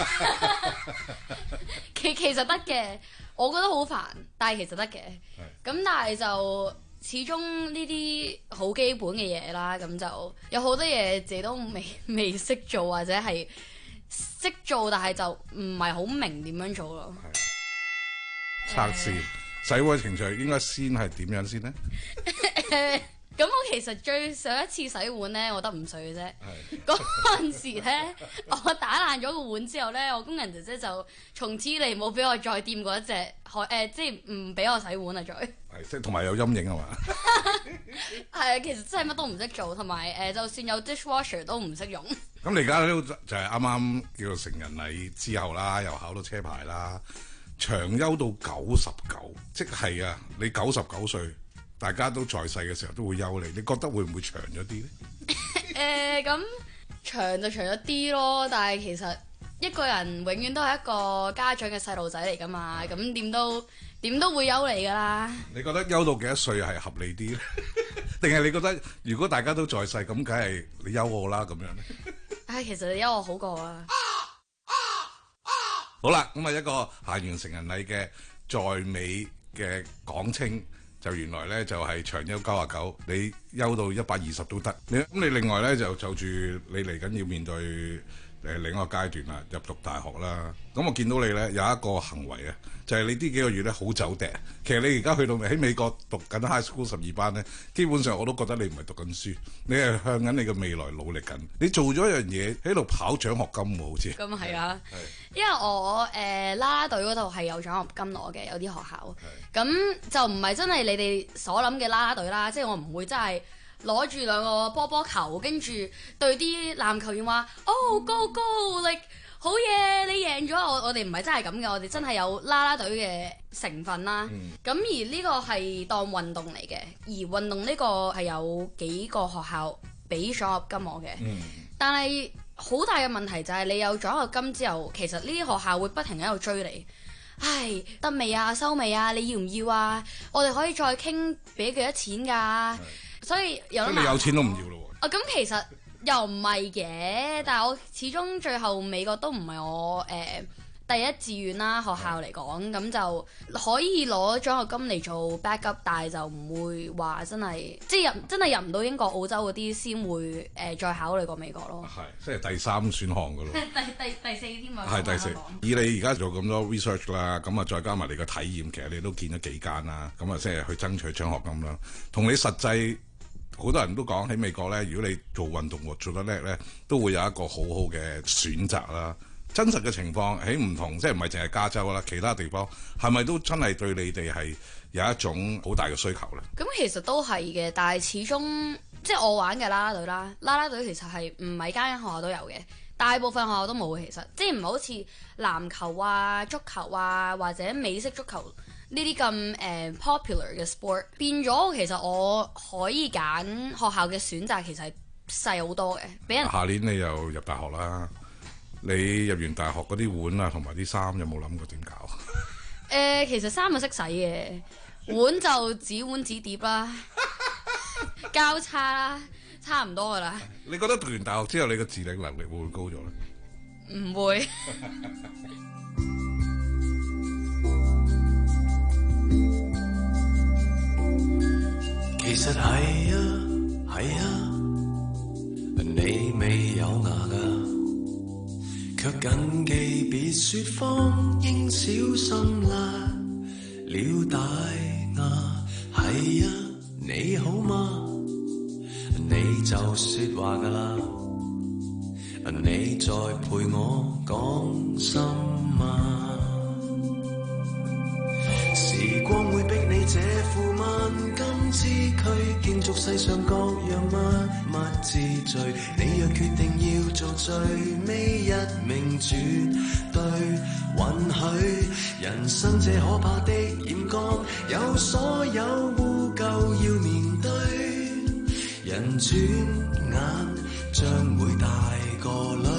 其其實得嘅，我覺得好煩，但係其實得嘅。咁但係就。始終呢啲好基本嘅嘢啦，咁就有好多嘢自己都未未識做，或者係識做，但係就唔係好明點樣做咯。 測試洗碗程序應該先係點樣先呢？ 咁我其實最上一次洗碗咧，我得五歲嘅啫。嗰陣時咧，我打爛咗個碗之後咧，我工人姐姐就從此嚟冇俾我再掂過一隻海誒，即係唔俾我洗碗啊！再係即係同埋有陰影啊嘛。 係啊，其實真係乜都唔識做，同埋誒，就算有 dishwasher 都唔識用。 咁你而家都就係啱啱叫做成人禮之後啦，又考到車牌啦，長休到九十九，即係啊，你九十九歲。大家都在世嘅時候都會休你，你覺得會唔會長咗啲呢？ 誒、呃，咁長就長咗啲咯，但係其實一個人永遠都係一個家長嘅細路仔嚟㗎嘛，咁點都點都會休你㗎啦。你覺得休到幾多歲係合理啲咧？定係你覺得如果大家都在世，咁梗係你休我啦咁樣咧？唉，其實你休我好過啊！好啦，咁啊一個行完成人禮嘅在美嘅講稱。就原來咧就係、是、長休九啊九，你休到一百二十都得。你咁你另外咧就就住你嚟緊要面對誒、呃、另一個階段啦，入讀大學啦。咁我見到你咧有一個行為啊，就係、是、你呢幾個月咧好走趯。其實你而家去到喺美國讀緊 high school 十二班咧，基本上我都覺得你唔係讀緊書，你係向緊你嘅未來努力緊。你做咗一樣嘢喺度跑獎學金喎，好似。咁係啊，因為我誒、呃、啦啦隊嗰度係有獎學金攞嘅，有啲學校。咁就唔係真係你哋所諗嘅啦啦隊啦，即係我唔會真係攞住兩個波波球，跟住對啲籃球員話：哦 go go，like 好嘢，你贏咗！我我哋唔係真係咁嘅，我哋真係有啦啦隊嘅成分啦。咁、嗯、而呢個係當運動嚟嘅，而運動呢個係有幾個學校俾獎學金我嘅。嗯、但係好大嘅問題就係你有獎學金之後，其實呢啲學校會不停喺度追你。唉，得未啊？收未啊？你要唔要啊？我哋可以再傾俾幾多錢㗎？所以有得。 你有錢都唔要咯喎。 啊，咁其實又唔係嘅，但係我始終最後美國都唔係我誒、呃、第一志願啦，學校嚟講，咁就可以攞獎學金嚟做 backup，但係就唔會話真係即係入真係入唔到英國、澳洲嗰啲先會誒、呃、再考慮過美國咯。 係，即係第三選項㗎咯。 第第第四添啊！ 係第四。以你而家做咁多 research 啦，咁啊再加埋你個體驗，其實你都見咗幾間啦，咁啊即係去爭取獎學金啦，同你實際。好多人都講喺美國咧，如果你做運動喎做得叻咧，都會有一個好好嘅選擇啦。真實嘅情況喺唔同，即係唔係淨係加州啦，其他地方係咪都真係對你哋係有一種好大嘅需求咧？ 咁其實都係嘅，但係始終即係我玩嘅啦啦隊啦，啦啦隊其實係唔係間間學校都有嘅，大部分學校都冇嘅。其實即係唔係好似籃球啊、足球啊或者美式足球。呢啲咁誒 popular 嘅 sport 變咗，其實我可以揀學校嘅選擇其實係細好多嘅，俾人。下年你又入大學啦，你入完大學嗰啲碗啊同埋啲衫有冇諗過點搞？誒、 呃，其實衫就識洗嘅，碗就紙碗紙碟啦，交叉啦，差唔多噶啦。 你覺得讀完大學之後，你個自理能力會唔會高咗咧？ 唔會。 其實係啊，係啊，你未有牙㗎，卻謹記別說謊，應小心啦，了大牙。係啊，你好嗎？你就說話㗎啦，你再陪我講心啊。時光會逼你這副萬金之軀，競逐世上各樣物物之最。你若決定要做最尾一名，絕對允許。人生這可怕的嚴剛，有所有污垢要面對。人轉眼將會大個女，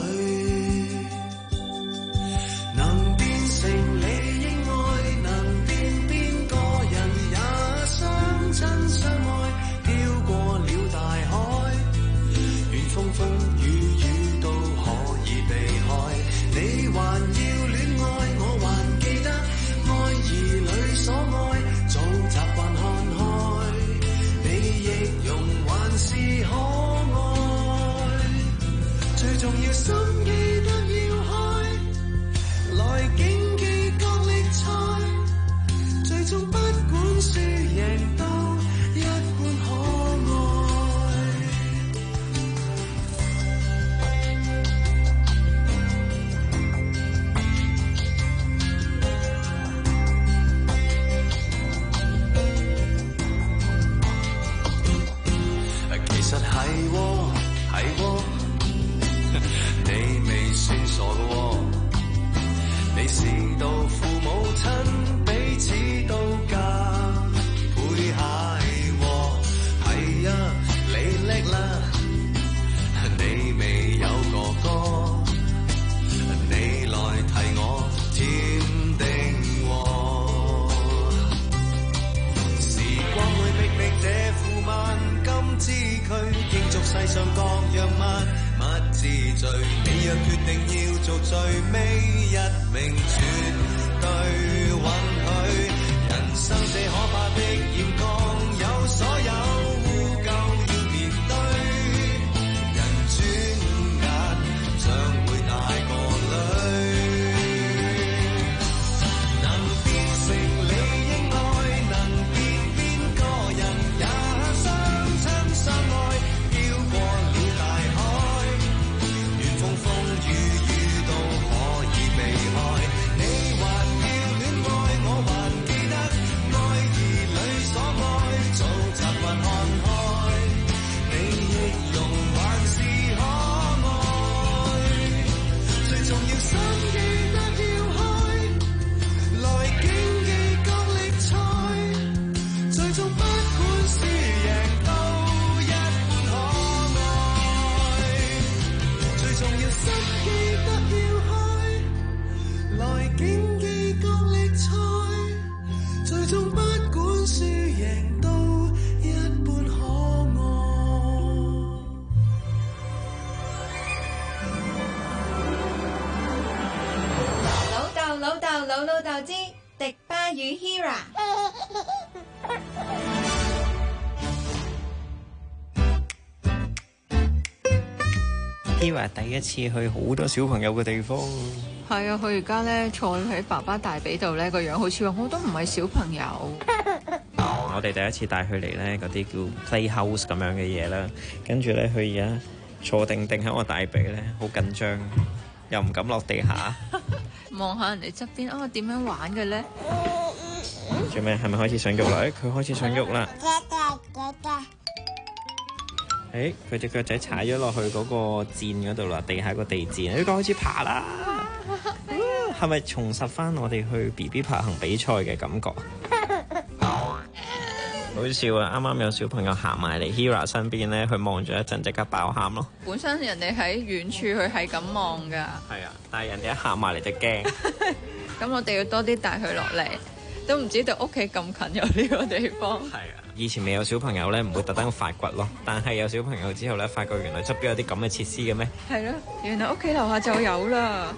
能變成你應愛，能變邊個人也相親相愛，飄過了大海，願風風雨雨都可以避開。你還要戀愛，我還記得愛兒女所愛，早習慣看開，你亦容還是可愛，最重要心記得要開，來競技角力賽，最終不管輸贏都一般可愛。其實係喎，係喎，你未算傻㗎喎，你是到父母親彼此都加倍係喎，係啊，你叻啦，你未有哥哥，你來替我添丁喎，時光會逼迫這副萬金之軀，競逐世上各樣物物之最。你若決定要做最尾一名，絕對允許。人生這可怕的嚴剛，有所有污垢要面對。人轉眼將會大個女，能變成你應愛，能變邊個人也相親相愛，飄過了大海，願風風雨雨都可以避開。你還要戀愛，我還記得愛兒女所愛，早習慣。 老老豆之迪巴與 Hera。 Hera 第一次去好多小朋友嘅地方。 係啊，佢而家咧坐喺爸爸大髀度咧，個樣好似話我都唔係小朋友。 我哋第一次帶佢嚟咧，嗰啲叫 playhouse 咁樣嘅嘢啦，跟住咧佢而家坐定定喺我大髀咧，好緊張，又唔敢落地下。 望下人哋側邊啊，點樣玩嘅咧？ 做咩？係咪開始想喐啦？誒，佢開始想喐啦。誒，佢隻腳仔踩咗落去嗰個墊嗰度啦，地下個地墊，呢個開始爬啦。係咪重拾翻我哋去 B B 爬行比賽嘅感覺？好笑啊！啱啱有小朋友行埋嚟 Hera 身邊咧，佢望咗一陣，即刻爆喊咯。 本身人哋喺遠處，佢係咁望㗎。 係啊，但係人哋一行埋嚟就驚。 咁我哋要多啲帶佢落嚟，都唔知道屋企咁近有呢個地方。 係啊，以前未有小朋友咧，唔會特登發掘咯。但係有小朋友之後咧，發覺原來側邊有啲咁嘅設施嘅咩？ 係咯，原來屋企樓下就有啦。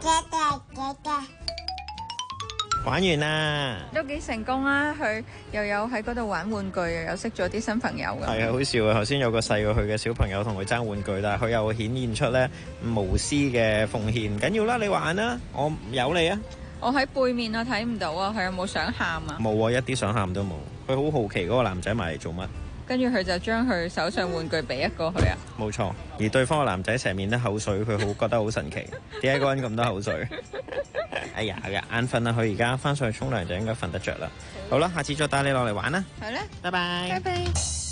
玩完啦， 都幾成功啦！佢又有喺嗰度玩玩具，又有識咗啲新朋友㗎。 係啊，好笑啊！頭先有個細過佢嘅小朋友同佢爭玩具，但係佢又顯現出咧無私嘅奉獻。唔緊要啦，你玩啦，我有你啊！ 我喺背面啊，睇唔到啊，佢有冇想喊啊？ 冇啊，一啲想喊都冇。佢好好奇嗰個男仔埋嚟做乜？ 跟住佢就將佢手上玩具俾一個佢啊！ 冇錯，而對方個男仔成面都口水，佢好覺得好神奇。點解嗰人咁多口水？哎呀，眼瞓啦！佢而家翻上去沖涼就應該瞓得着啦。好啦，下次再帶你落嚟玩啦。 係咧， 拜拜。 拜拜。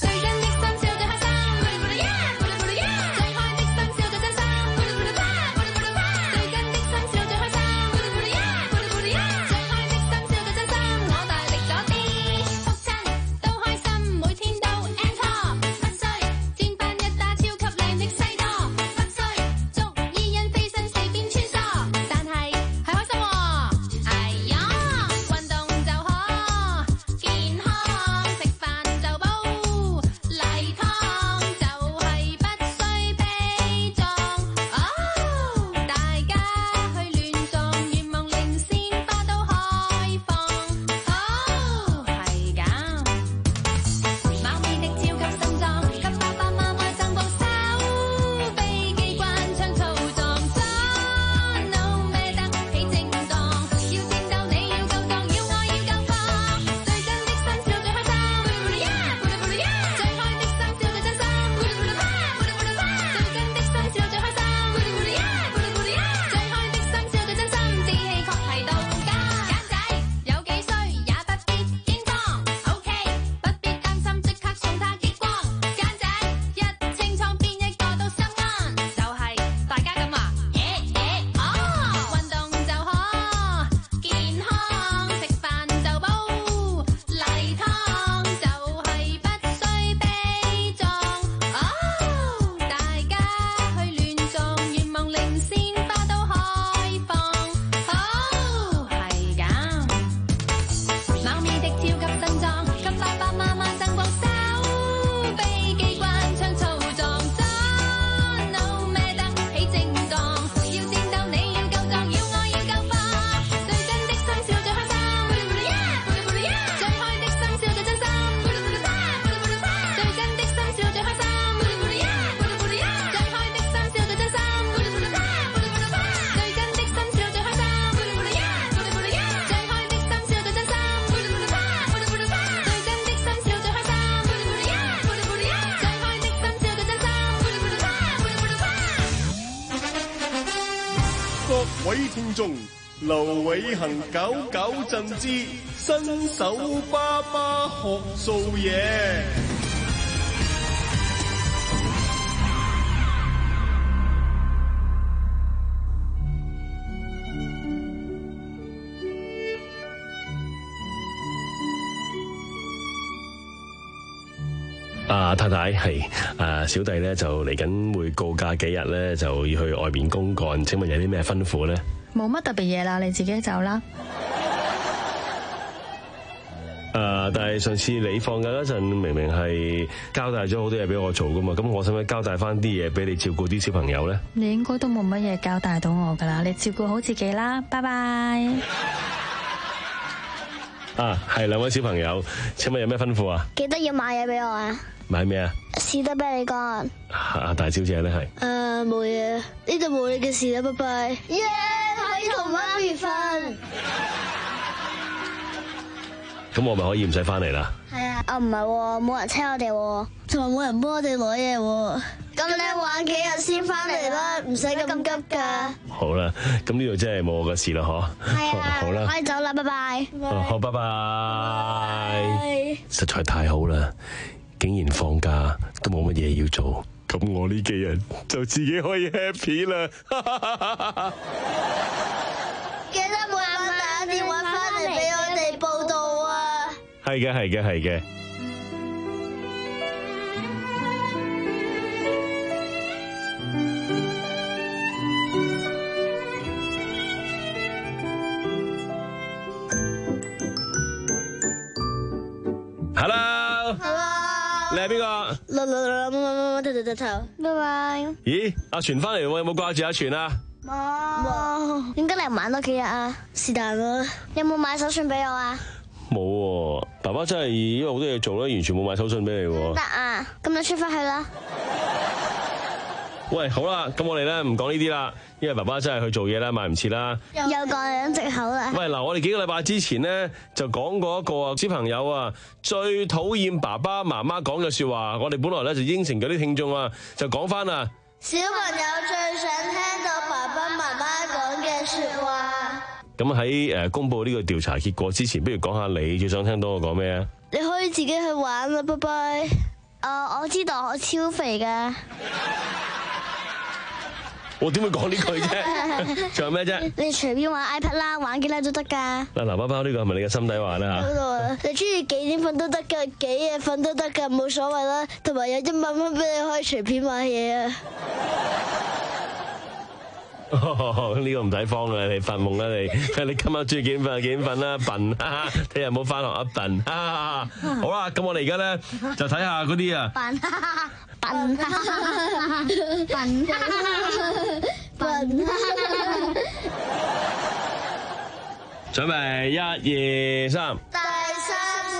各位聽眾，劉偉恒搞搞震之新手爸爸學做嘢。 啊，太太係啊，小弟咧就嚟緊會告假幾日咧，就要去外面公幹。請問有啲咩吩咐咧？ 冇乜特別嘢啦，你自己走啦。 誒，但係上次你放假嗰陣，明明係交代咗好多嘢俾我做噶嘛，咁我使唔使交代翻啲嘢俾你照顧啲小朋友咧？ 你應該都冇乜嘢交代到我噶啦，你照顧好自己啦，拜拜。 啊，係兩位小朋友，請問有咩吩咐啊？ 記得要買嘢俾我啊！ 買咩啊？ 士多啤梨乾。 啊，大小姐咧係。 誒冇嘢，呢度冇你嘅事啦，拜拜。耶！可以同媽咪瞓。 咁我咪可以唔使翻嚟啦？ 係啊，啊唔係喎，冇人車我哋喎，同埋冇人幫我哋攞嘢喎。咁你玩幾日先翻嚟啦？唔使咁急㗎。 好啦，咁呢度真係冇我嘅事啦，嗬。 係啊， 好啦， 可以走啦，拜拜。 好，拜拜。實在太好啦，竟然放假都冇乜嘢要做，咁我呢幾日就自己可以 happy 啦。 記得每晚打電話翻嚟俾我哋報道啊！ 係嘅，係嘅，係嘅。Hello，Hello，你係邊個？ 啦啦啦，乜乜乜乜頭頭頭頭，拜拜。 咦，阿全翻嚟喎，有冇掛住阿全啊？ 冇。點解你唔玩多幾日啊？是但啦。有冇買手信俾我啊？ 冇喎，爸爸真係因為好多嘢做啦，完全冇買手信俾你喎。 得啊，咁你出翻去啦。 喂，好啦，咁我哋咧唔講呢啲啦，因為爸爸真係去做嘢啦，買唔切啦。 又講緊藉口啦。 喂，嗱，我哋幾個禮拜之前咧就講過一個小朋友啊，最討厭爸爸媽媽講嘅說話，我哋本來咧就應承咗啲聽眾啊，就講翻啦。 小朋友最想聽到爸爸媽媽講嘅說話。 咁喺誒公佈呢個調查結果之前，不如講下你最想聽到我講咩啊？ 你可以自己去玩啦，拜拜。啊，我知道我超肥噶。 我點會講呢句啫？仲有咩啫？ 你隨便玩 iPad 啦，玩幾多都得噶。 嗱，嗱，包包呢個係咪你嘅心底話啦？ 嗰度啊，你中意幾點瞓都得噶，幾夜瞓都得噶，冇所謂啦。同埋有一萬蚊俾你可以隨便買嘢啊！ 呢個唔使慌啦，你發夢啦你，你今晚中意幾點瞓就幾點瞓啦，笨啊！聽日冇翻學啊，笨啊！好啦，咁我哋而家咧就睇下嗰啲啊。 笨笨笨笨準備一二三。 第三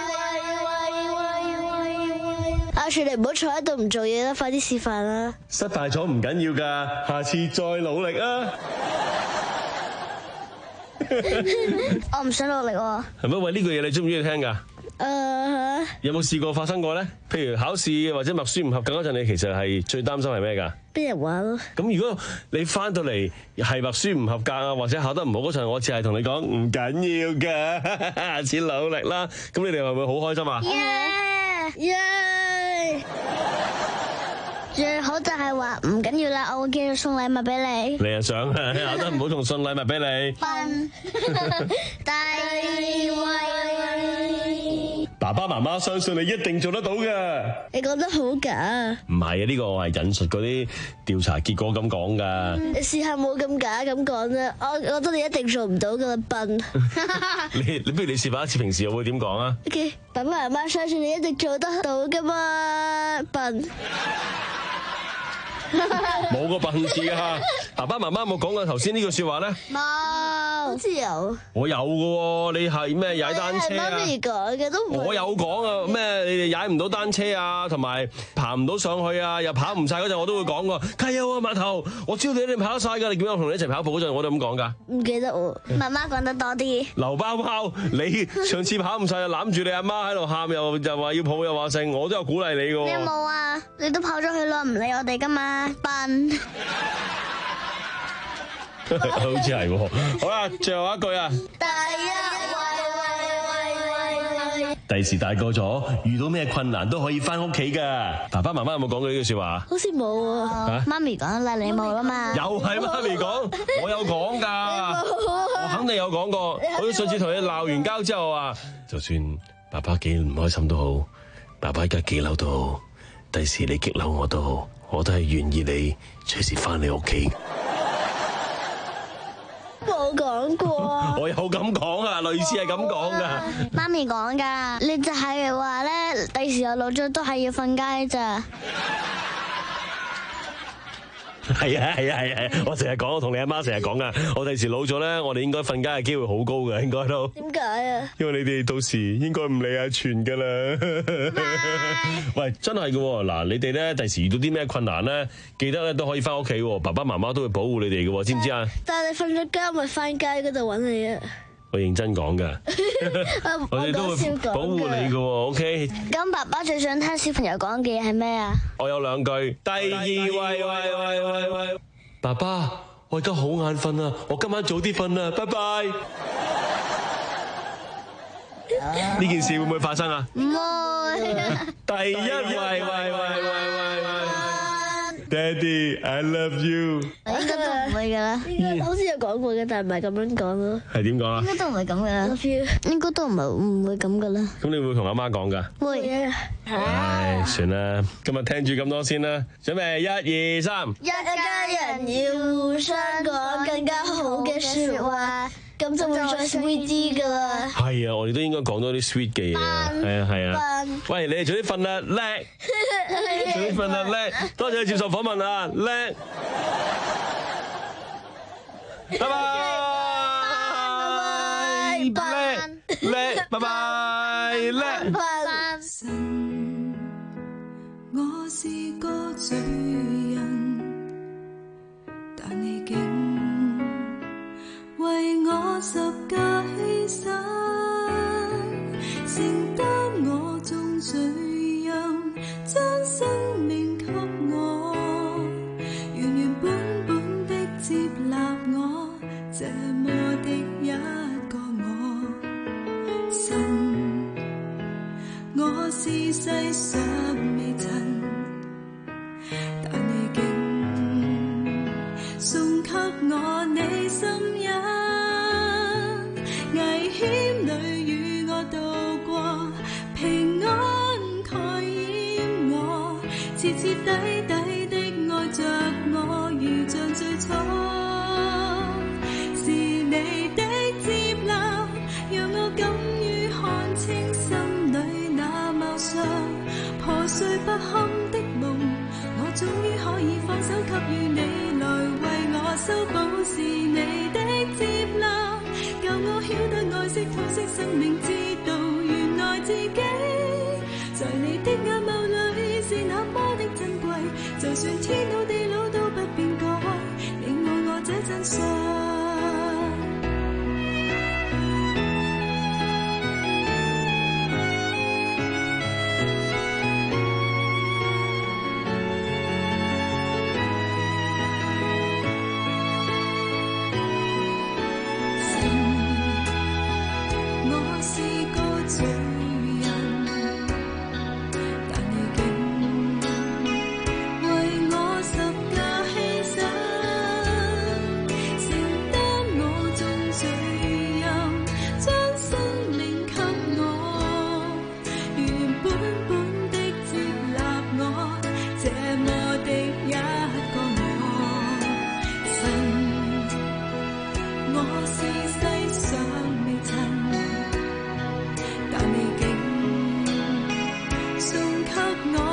位，阿全你唔好坐喺度唔做嘢啦，快啲示範啦！ 失敗咗唔緊要噶，下次再努力啊！ 我唔想努力喎。 係咪？喂，呢句嘢你中唔中意聽噶？ 誒、uh ， 有冇試過發生過咧？譬如考試或者默書唔合格嗰陣，你其實係最擔心係咩噶？ 俾人話咯。咁如果你翻到嚟係默書唔合格啊，或者考得唔好嗰陣，我只係同你講唔緊要噶，下次努力啦。咁你哋係咪會好開心啊？ 耶耶！最好就係話唔緊要啦，我會繼續送禮物俾你。 你又想啊？考得唔好仲送禮物俾你？ 笨。第二位。 爸爸媽媽相信你一定做得到㗎。 你講得好假。 唔係啊，呢個我係引述嗰啲調查結果咁講㗎。 你試下冇咁假咁講啫，我我覺得你一定做唔到㗎啦，笨。 你你不如你示範一次，平時我會點講啊 ？OK，爸爸媽媽相信你一定做得到㗎嘛，笨。 冇個笨字啊！爸爸媽媽有冇講過頭先呢句說話咧？ 冇，好似有。 我有嘅喎，你係咩踩單車啊？ 媽咪講嘅都唔。 我有講啊，咩你哋踩唔到單車啊，同埋爬唔到上去啊，又跑唔晒嗰陣，我都會講過。加油啊，碼頭！我知道你一定跑得晒㗎，你點解我同你一齊跑步嗰陣，我都咁講㗎？ 唔記得喎，媽媽講得多啲。 劉包包，你上次跑唔晒，又攬住你阿媽喺度喊，又又話要抱，又話剩，我都有鼓勵你㗎。 你有冇啊？你都跑咗去咯，唔理我哋㗎嘛。笨， 好似係喎。好啦，最後一句啊。 第一位，喂喂喂喂。 第時大個咗，遇到咩困難都可以翻屋企噶。爸爸媽媽有冇講過呢句說話？ 好似冇啊。媽咪講啦，你冇啦嘛。 又係媽咪講，我有講噶，我肯定有講過。我上次同你鬧完交之後啊，就算爸爸幾唔開心都好，爸爸而家幾嬲都好，第時你激嬲我都好。我都係願意你隨時翻你屋企。 冇講過。 我有咁講啊，類似係咁講噶。 媽咪講噶，你就係話咧，第時我老咗都係要瞓街咋。 係啊係啊係啊！我成日講，我同你阿媽成日講噶，我第時老咗咧，我哋應該瞓街嘅機會好高嘅，應該都。 點解啊？ 因為你哋到時應該唔理阿全噶啦。喂，真係嘅嗱，你哋咧第時遇到啲咩困難咧，記得咧都可以翻屋企，爸爸媽媽都會保護你哋嘅，知唔知啊？ 但係你瞓咗覺咪翻街嗰度揾你啊！ 我認真講㗎，我哋都會保護你㗎喎 ，OK？ 咁爸爸最想聽小朋友講嘅嘢係咩啊？ 我有兩句。第二，喂喂喂喂喂，爸爸，我而家好眼瞓啊，我今晚早啲瞓啊，拜拜。呢件事會唔會發生啊？ 唔會。 第一，喂喂喂喂喂喂。Daddy, I love you。 應該都唔會㗎啦，好似有講過嘅，但係唔係咁樣講咯。 係點講啊？ 應該都唔係咁㗎啦。Love you。應該都唔係唔會咁㗎啦。 咁你會同阿媽講㗎？ 會啊。 唉，算啦，今日聽住咁多先啦。準備一二三。 一家人要互相講更加好嘅説話，咁就會再 sweet 啲㗎啦。 係啊，我哋都應該講多啲 sweet 嘅嘢啊。係啊係啊。喂，你哋早啲瞓啦，叻！早啲瞓啦，叻！多謝你接受訪問啊，叻！拜拜！叻叻，拜拜！叻！ 我是個罪人，但你竟為我十架犧牲，承擔我眾罪任，將生命給我，原原本本的接納我，這麼的一個我，神，我是世上未曾，但你竟送給我你心印，危險裏與我度過，平安蓋掩我，徹徹底底的愛着我，如像最初，是你的接納，讓我敢於看清心裏那貌相，破碎不堪的夢，我終於可以放手給予你來為我修補，是你的接納，教我曉得愛惜痛惜生命，知道原來自己在你的眼眸裏是那麼的珍貴，就算天老地老都不變改，你愛我這真相。送給我。